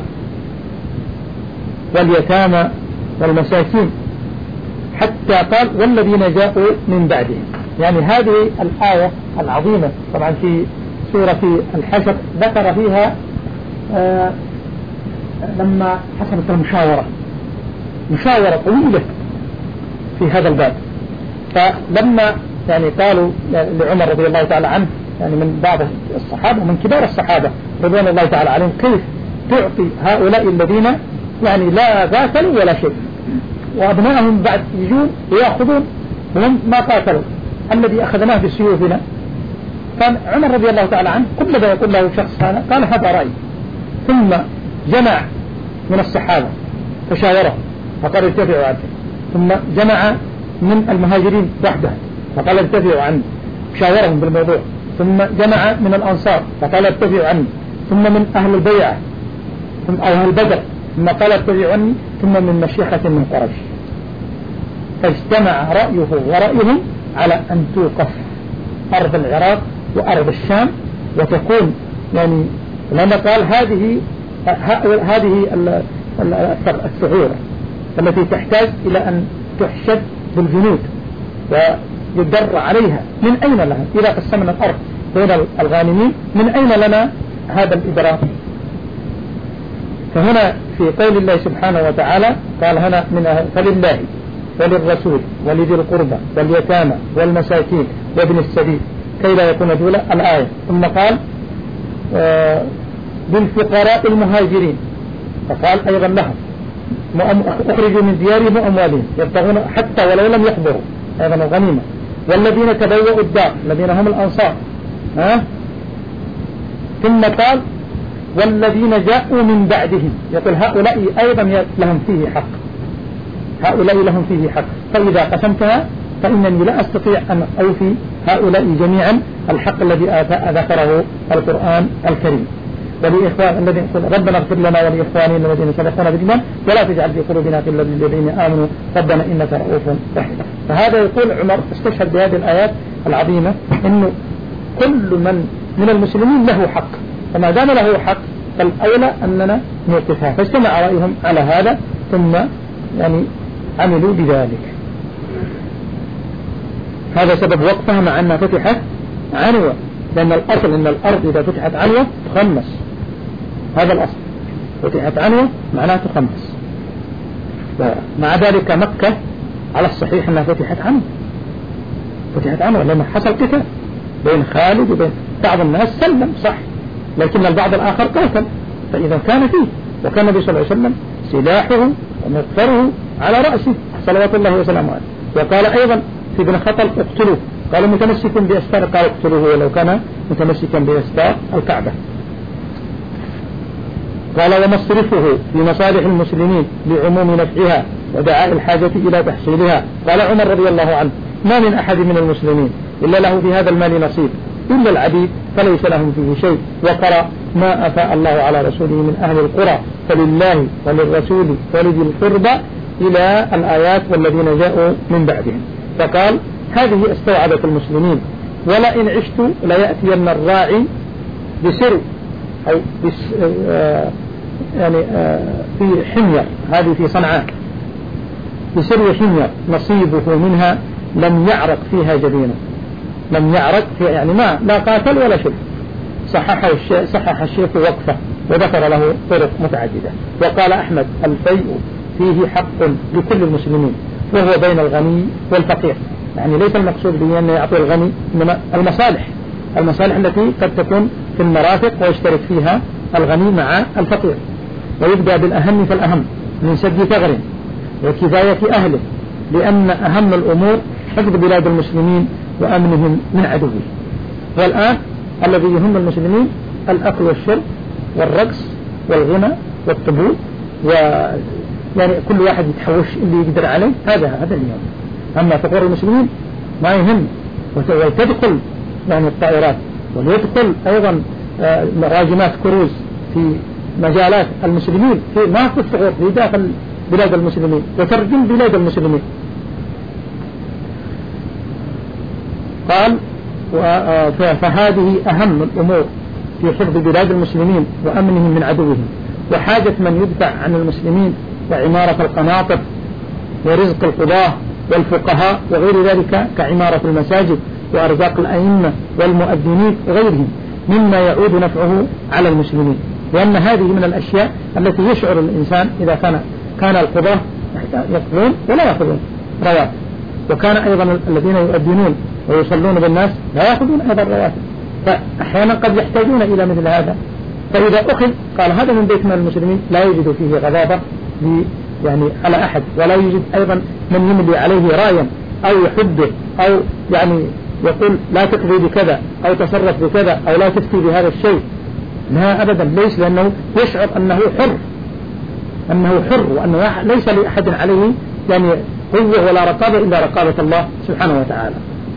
واليتامى والمساكين، حتى قال والذين جاءوا من بعدهم. يعني هذه الآية العظيمة طبعا في سورة الحشر ذكر فيها آه لما حصلت المشاورة، مشاورة طويلة في هذا الباب، فلما يعني قالوا لعمر رضي الله تعالى عنه يعني من بعض الصحابة ومن كبار الصحابة رضوان الله تعالى عليهم كيف تعطي هؤلاء الذين يعني لا قاتلوا ولا شيء، وأبنائهم بعد يجون ويأخذون وهم ما قاتلوا الذي أخذناه بسيوفنا. فعمر رضي الله تعالى عنه كل ما يقول له شخص هذا قال هذا رأي، ثم جمع من الصحابة فشاوره فقال ارتفعوا عنه، ثم جمع من المهاجرين وحده فقال ارتفعوا عنه شاورهم بالموضوع، ثم جمع من الأنصار فقال ارتفعوا عنه، ثم من أهل البيعة أو أهل بدر ثم قال ارتفعوا عني، ثم من مشيخة من قريش. فاجتمع رأيه ورأيهم على أن توقف أرض العراق وأرض الشام وتكون يعني لما قال هذه هذه الثغور التي تحتاج إلى أن تحشد بالجنود ويدر عليها، من أين لها إذا قسمنا الأرض بين الغانمين من أين لنا هذا الإدراك؟ فهنا في قول الله سبحانه وتعالى قال هنا من فلله وللرسول ولذي القربى واليتامى والمساكين وابن السبيل كي لا يكون دولة الآية. ثم قال آه بالفقراء المهاجرين فقال أيضا لهم أخرجوا من ديارهم وأموالهم يبتغون حتى ولو لم يحضروا أيضا الغنيمة. والذين تبوأوا الدار الذين هم الأنصار ها؟ ثم قال والذين جاءوا من بعدهم يقول هؤلاء أيضا لهم فيه حق، هؤلاء لهم فيه حق. فإذا قسمتها فإنني لا أستطيع أن أوفي هؤلاء جميعا الحق الذي ذكره القرآن الكريم. ولإخوان الذين يقول ربنا اغفر لنا ولإخواننا الذين سبقونا بالإيمان ولا تجعل في قلوبنا غلا للذين آمنوا ربنا إنك رؤوف رحيم. فهذا يقول عمر استشهد بهذه الآيات العظيمة إنه كل من من المسلمين له حق، فما دام له حق فالأولى أننا نوقفها. فاجتمع رأيهم على هذا ثم يعني عملوا بذلك. هذا سبب وقفها مع أنها فتحت عنوة، لأن الأصل أن الأرض إذا فتحت عنوة تخمس، هذا الأصل، فتحت عنوة معناه تخمس. ومع ذلك مكة على الصحيح أنها فتحت عنوة، فتحت عنوة لما حصل قتال بين خالد وبين بعض الناس سلم صح، لكن البعض الآخر قاتل. فإذا كان فيه وكان النبي صلى الله عليه وسلم سلاحه ومغفره على رأسه صلوات الله وسلامه عليه. وقال أيضا في ابن خطل اقتلوه، قال متمسك بأستار، قال اقتلوه ولو كان متمسكا بأستار الكعبة. قال ومصرفه في مصالح المسلمين لعموم نفعها ودعاء الحاجة إلى تحصيلها. قال عمر رضي الله عنه ما من أحد من المسلمين إلا له في هذا المال نصيب إلا العبيد فليس لهم فيه شيء. وقرأ ما أفاء الله على رسوله من أهل القرى فلله وللرسول ولذي القربى إلى الآيات والذين جاءوا من بعدهم. فقال هذه استوعبت المسلمين ولئن عشت ليأتين الراعي بسر أو بس آه يعني آه في حمير، هذه في صنعاء، بسر حمير نصيبه منها لم يعرق فيها جبينه، لم يعرق فيها يعني ما لا قاتل ولا شيء. صحح صحح الشيخ وقفه وذكر له طرق متعددة. وقال أحمد الفيء فيه حق لكل المسلمين وهو بين الغني والفقير، يعني ليس المقصود به أن يعطي الغني، إنما المصالح المصالح التي قد تكون في المرافق ويشترك فيها الغني مع الفقير. ويبدأ بالأهم فالأهم من سد ثغر وكفاية أهله، لأن أهم الأمور حفظ بلاد المسلمين وأمنهم من عدوه. والآن الذي يهم المسلمين الأكل والشرب والرقص والغنى والطبول، ويعني كل واحد يتحوش اللي يقدر عليه، هذا هذا اليوم. أما فقر المسلمين ما يهم، وتدخل يعني الطائرات ويدخل أيضا راجمات كروز في مجالات المسلمين، في ما في الثغور في داخل بلاد المسلمين وترجم بلاد المسلمين. قال فهذه أهم الأمور في حفظ بلاد المسلمين وأمنهم من عدوهم، وحاجة من يدفع عن المسلمين وعمارة القناطر ورزق القضاة والفقهاء وغير ذلك كعمارة المساجد وأرزاق الأئمة والمؤذنين وغيرهم مما يعود نفعه على المسلمين. لأن هذه من الأشياء التي يشعر الإنسان إذا كان كان القضاة يقضون ولا يأخذون رواتب، وكان أيضا الذين يؤذنون ويصلون بالناس لا يأخذون أيضا رواتب، فأحيانا قد يحتاجون إلى مثل هذا. فإذا أخذ قال هذا من بيت من المسلمين لا يجد فيه غضاضة يعني على أحد، ولا يوجد أيضا من يملي عليه رايا أو يحده أو يعني يقول لا تقضي بكذا أو تصرف بكذا أو لا تفتي بهذا الشيء، لا أبدا، ليس، لأنه يشعر أنه حر، أنه حر وأنه ليس لأحد عليه يعني قوة ولا رقابة إلا رقابة الله سبحانه وتعالى.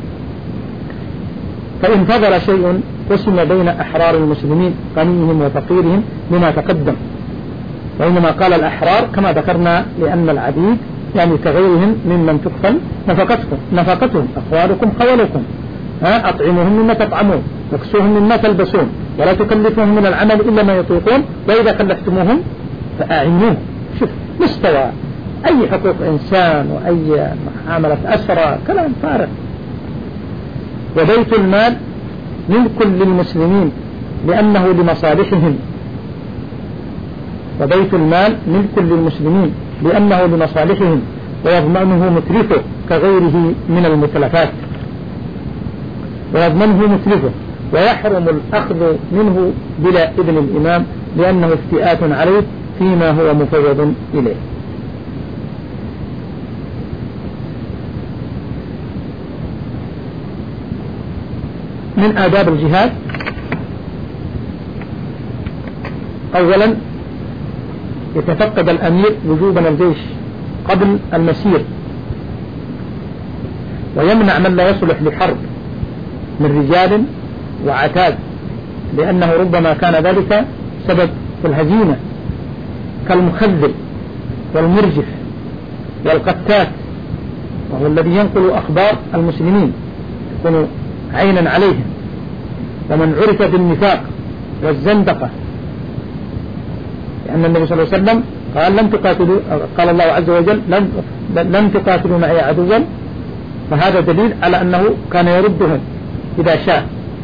فإن فضل شيء قسم بين أحرار المسلمين غنيهم وفقيرهم لما تقدم، وإنما قال الأحرار كما ذكرنا لأن العبيد يعني كغيرهم ممن تكفل نفقتهم نفقتهم أخوالكم خولكم، أطعموهم مما تطعمون واكسوهم مما تلبسون ولا تكلفوهم من العمل إلا ما يطيقون وإذا كلفتموهم فأعينوهم. شوف مستوى أي حقوق إنسان وأي معاملة أسرى، كلام فارغ. وبيت المال ملك للمسلمين لأنه لمصالحهم، وبيت المال ملك للمسلمين لأنه لمصالحهم ويضمنه متلفه كغيره من المتلفات، ويضمنه متلفه ويحرم الأخذ منه بلا إذن الإمام لأنه افتئات عليه فيما هو مفوض إليه. من آداب الجهاد أولا يتفقد الأمير وجوبا الجيش قبل المسير، ويمنع من لا يصلح لحرب من رجال وعتاد، لأنه ربما كان ذلك سبب في الهزيمة، كالمخذل والمرجف والقتات، وهو الذي ينقل أخبار المسلمين يكون عينا عليهم، ومن عرف بالنفاق والزندقة، لأن النبي صلى الله عليه وسلم قال لم تقاتلوا، قال الله عز وجل لم, لم تقاتلوا معي عدوا، فهذا دليل على أنه كان يردهم إذا شاء.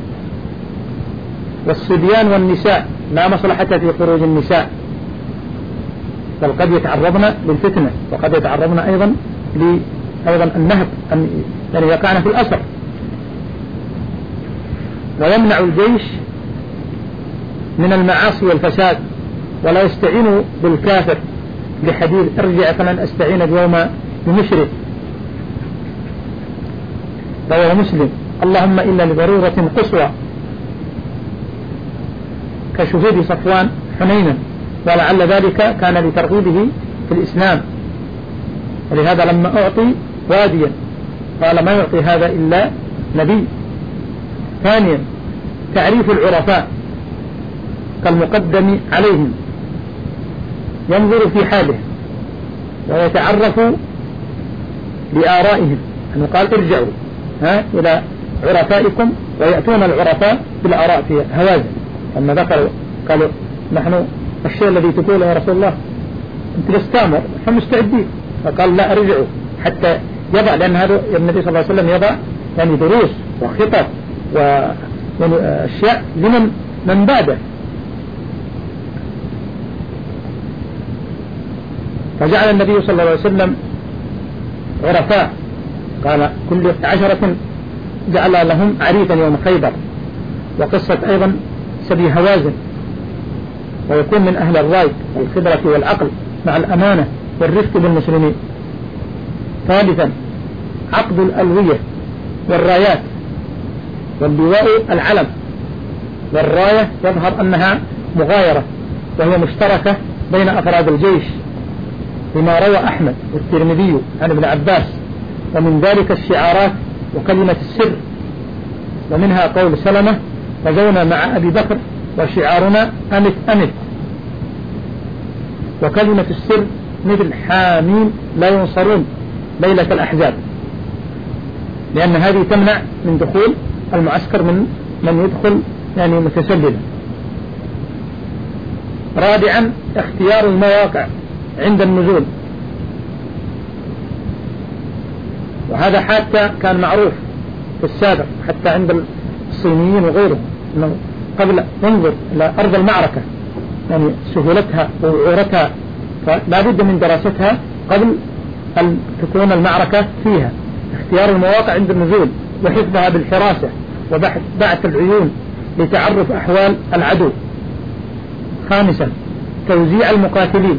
والصبيان والنساء لا مصلحة في خروج النساء، بل قد يتعرضن للفتنة، وقد يتعرضن أيضا أيضا النهب، يعني يقعن في الأسر. ويمنع الجيش من المعاصي والفساد، ولا يستعين بالكافر بحديث ارجع فلن أستعين اليوم بمشرك، رواه مسلم. اللهم إلا لضرورة قصوى كشهود صفوان حنينا، ولعل ذلك كان لترغيبه في الإسلام، ولهذا لما أعطي واديا قال ما يعطي هذا إلا نبي. ثانيا تعريف العرفاء كالمقدم عليهم، ينظر في حاله ويتعرف لآرائهم، أنه قال ارجعوا ها إلى عرفائكم، ويأتون العرفاء بالآراء في هوازن. لما ذكروا قالوا نحن الشيء الذي تقوله يا رسول الله أنت بس تأمر، نحن مستعدين، فقال لا ارجعوا حتى يضع، لأن هذا النبي صلى الله عليه وسلم يضع يعني دروس وخطط وأشياء لمن من بعده. فجعل النبي صلى الله عليه وسلم عرفاء، قال كل عشرة جعل لهم عريفا يوم خيبر. وقصة أيضا سبي هوازن، ويكون من أهل الرأي والخبرة والعقل مع الأمانة والرفق بالمسلمين. ثالثا عقد الألوية والرايات، واللواء العلم، والراية يظهر أنها مغايرة وهي مشتركة بين أفراد الجيش، لما روى أحمد والترمذي عن ابن عباس. ومن ذلك الشعارات وكلمة السر، ومنها قول سلمة غزونا مع أبي بكر وشعارنا أمت أمت. وكلمة السر مثل حامين لا ينصرون ليلة الأحزاب، لأن هذه تمنع من دخول المعسكر من من يدخل يعني متسللا. رابعا اختيار المواقع عند النزول، وهذا حتى كان معروف في السابق حتى عند الصينيين وغيرهم، أنه قبل ينظر إلى أرض المعركة يعني سهولتها ووعورتها، فلا بد من دراستها قبل أن تكون المعركة فيها. اختيار المواقع عند النزول، وحفظها بالحراسة، وبعث العيون لتعرف أحوال العدو. خامسا توزيع المقاتلين،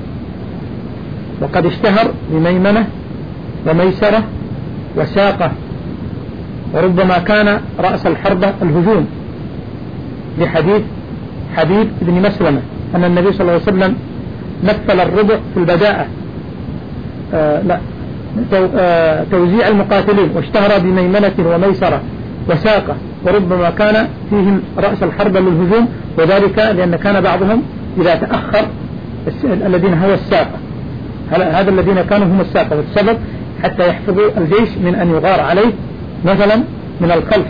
وقد اشتهر بميمنة وميسرة وساقة، وربما كان رأس الحرب الهجوم، لحديث حبيب بن مسلمة أن النبي صلى الله عليه وسلم مثل الربع في البداءة آه لا آه توزيع المقاتلين، واشتهر بميمنة وميسرة وساقة، وربما كان فيهم رأس الحرب للهجوم، وذلك لأن كان بعضهم إذا تأخر الذين هو الساقة، هذا الذين كانوا هم الساقة، والسبب حتى يحفظوا الجيش من أن يغار عليه مثلا من الخلف.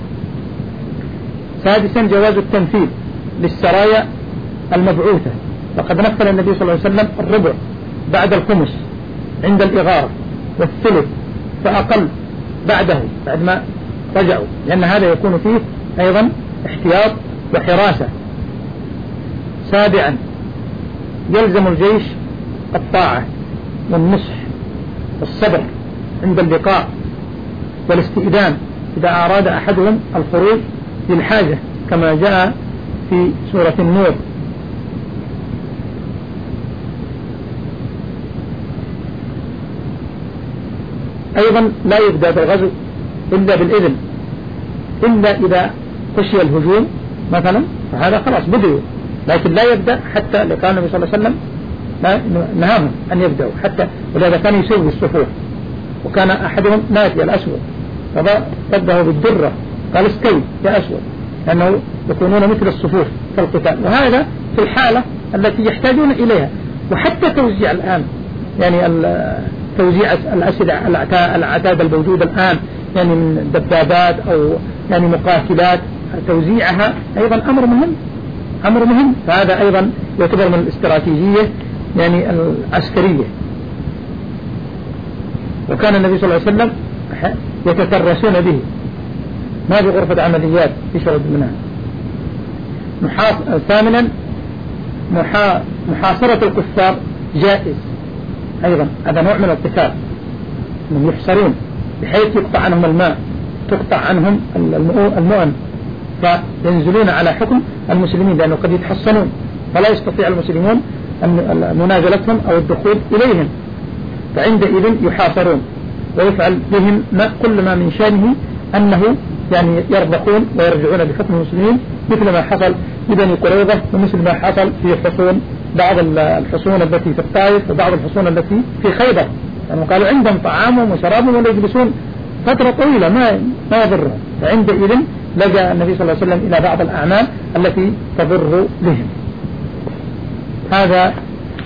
سادسا جواز التنفيذ للسرايا المبعوثة، وقد مثل النبي صلى الله عليه وسلم الربع بعد الخمس عند الإغارة، والثلث فأقل بعده بعد ما رجعوا، لأن هذا يكون فيه أيضا احتياط وحراسة. سابعا يلزم الجيش الطاعة والنصح والصبر عند اللقاء والاستئذان إذا أراد أحدهم الخروج للحاجة، كما جاء في سورة النور. أيضا لا يبدأ بالغزو إلا بالإذن، إلا إذا خشي الهجوم مثلا، فهذا خلاص بدأوا، لكن لا يبدأ حتى لو كان النبي صلى الله عليه وسلم نهاهم أن يبدأوا حتى، ولذا كان يسوي الصفوف، وكان أحدهم ناتي الأسود فبدأه بالدرة قال استوي يا أسود، لأنه يكونون مثل الصفوف في القتال، وهذا في الحالة التي يحتاجون إليها. وحتى توزيع الآن يعني توزيع الأسلحة العتاد الموجودة الآن يعني من دبابات أو يعني مقاتلات، توزيعها أيضا أمر مهم أمر مهم فهذا أيضا يعتبر من الاستراتيجية يعني العسكرية. وكان النبي صلى الله عليه وسلم يتترسون به، ما في غرفة عمليات يشرب منها. ثامنا محا... محاصرة الكفار جائز أيضا، هذا نوع من القتال، أنهم يحصرون بحيث يقطع عنهم الماء، تقطع عنهم المؤن، فينزلون على حكم المسلمين، لأنه قد يتحصنون فلا يستطيع المسلمون أن منازلتهم أو الدخول إليهم، فعندئذ يحاصرون ويفعل بهم ما كل ما من شأنه أنه يعني يربخون ويرجعون بحكم المسلمين، مثل ما حصل لبني قريظة ومثل ما حصل في حصون بعض الحصون التي في الطائف وبعض الحصون التي في خيبر، يعني قالوا عندهم طعامهم وشرابهم ويجلسون فترة طويلة ما ما يضرهم، فعندئذ لجأ النبي صلى الله عليه وسلم إلى بعض الأعمال التي تضر بهم. هذا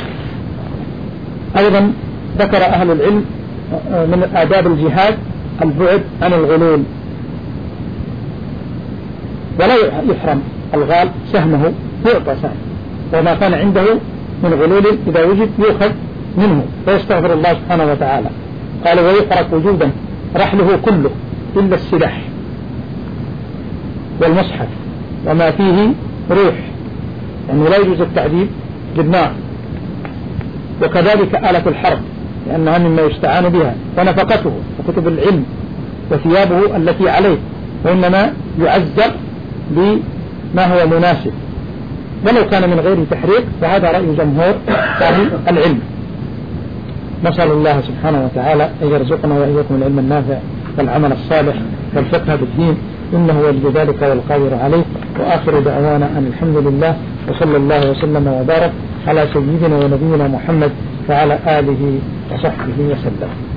أيضا ذكر أهل العلم من آداب الجهاد البعد عن الغلول، ولا يحرم الغال سهمه، يعطى سهم، وما كان عنده من غلول إذا وجد يؤخذ منه ويستغفر الله سبحانه وتعالى. قال ويحرق وجودا رحله كله إلا السلاح والمصحف وما فيه روح، يعني لا يجوز التعذيب بالنار، وكذلك آلة الحرب لأنها مما يستعان بها، ونفقته وكتب العلم وثيابه التي عليه، وإنما يعذر بما هو مناسب ولو كان من غير تحريق، وهذا رأي جمهور أهل العلم. نسأل الله سبحانه وتعالى أن يرزقنا وإياكم العلم النافع والعمل الصالح والفقه بالدين، إنه ولي ذلك والقادر عليه. وآخر دعوانا أن الحمد لله، وصلى الله وسلم وبارك على سيدنا ونبينا محمد وعلى آله وصحبه وسلم.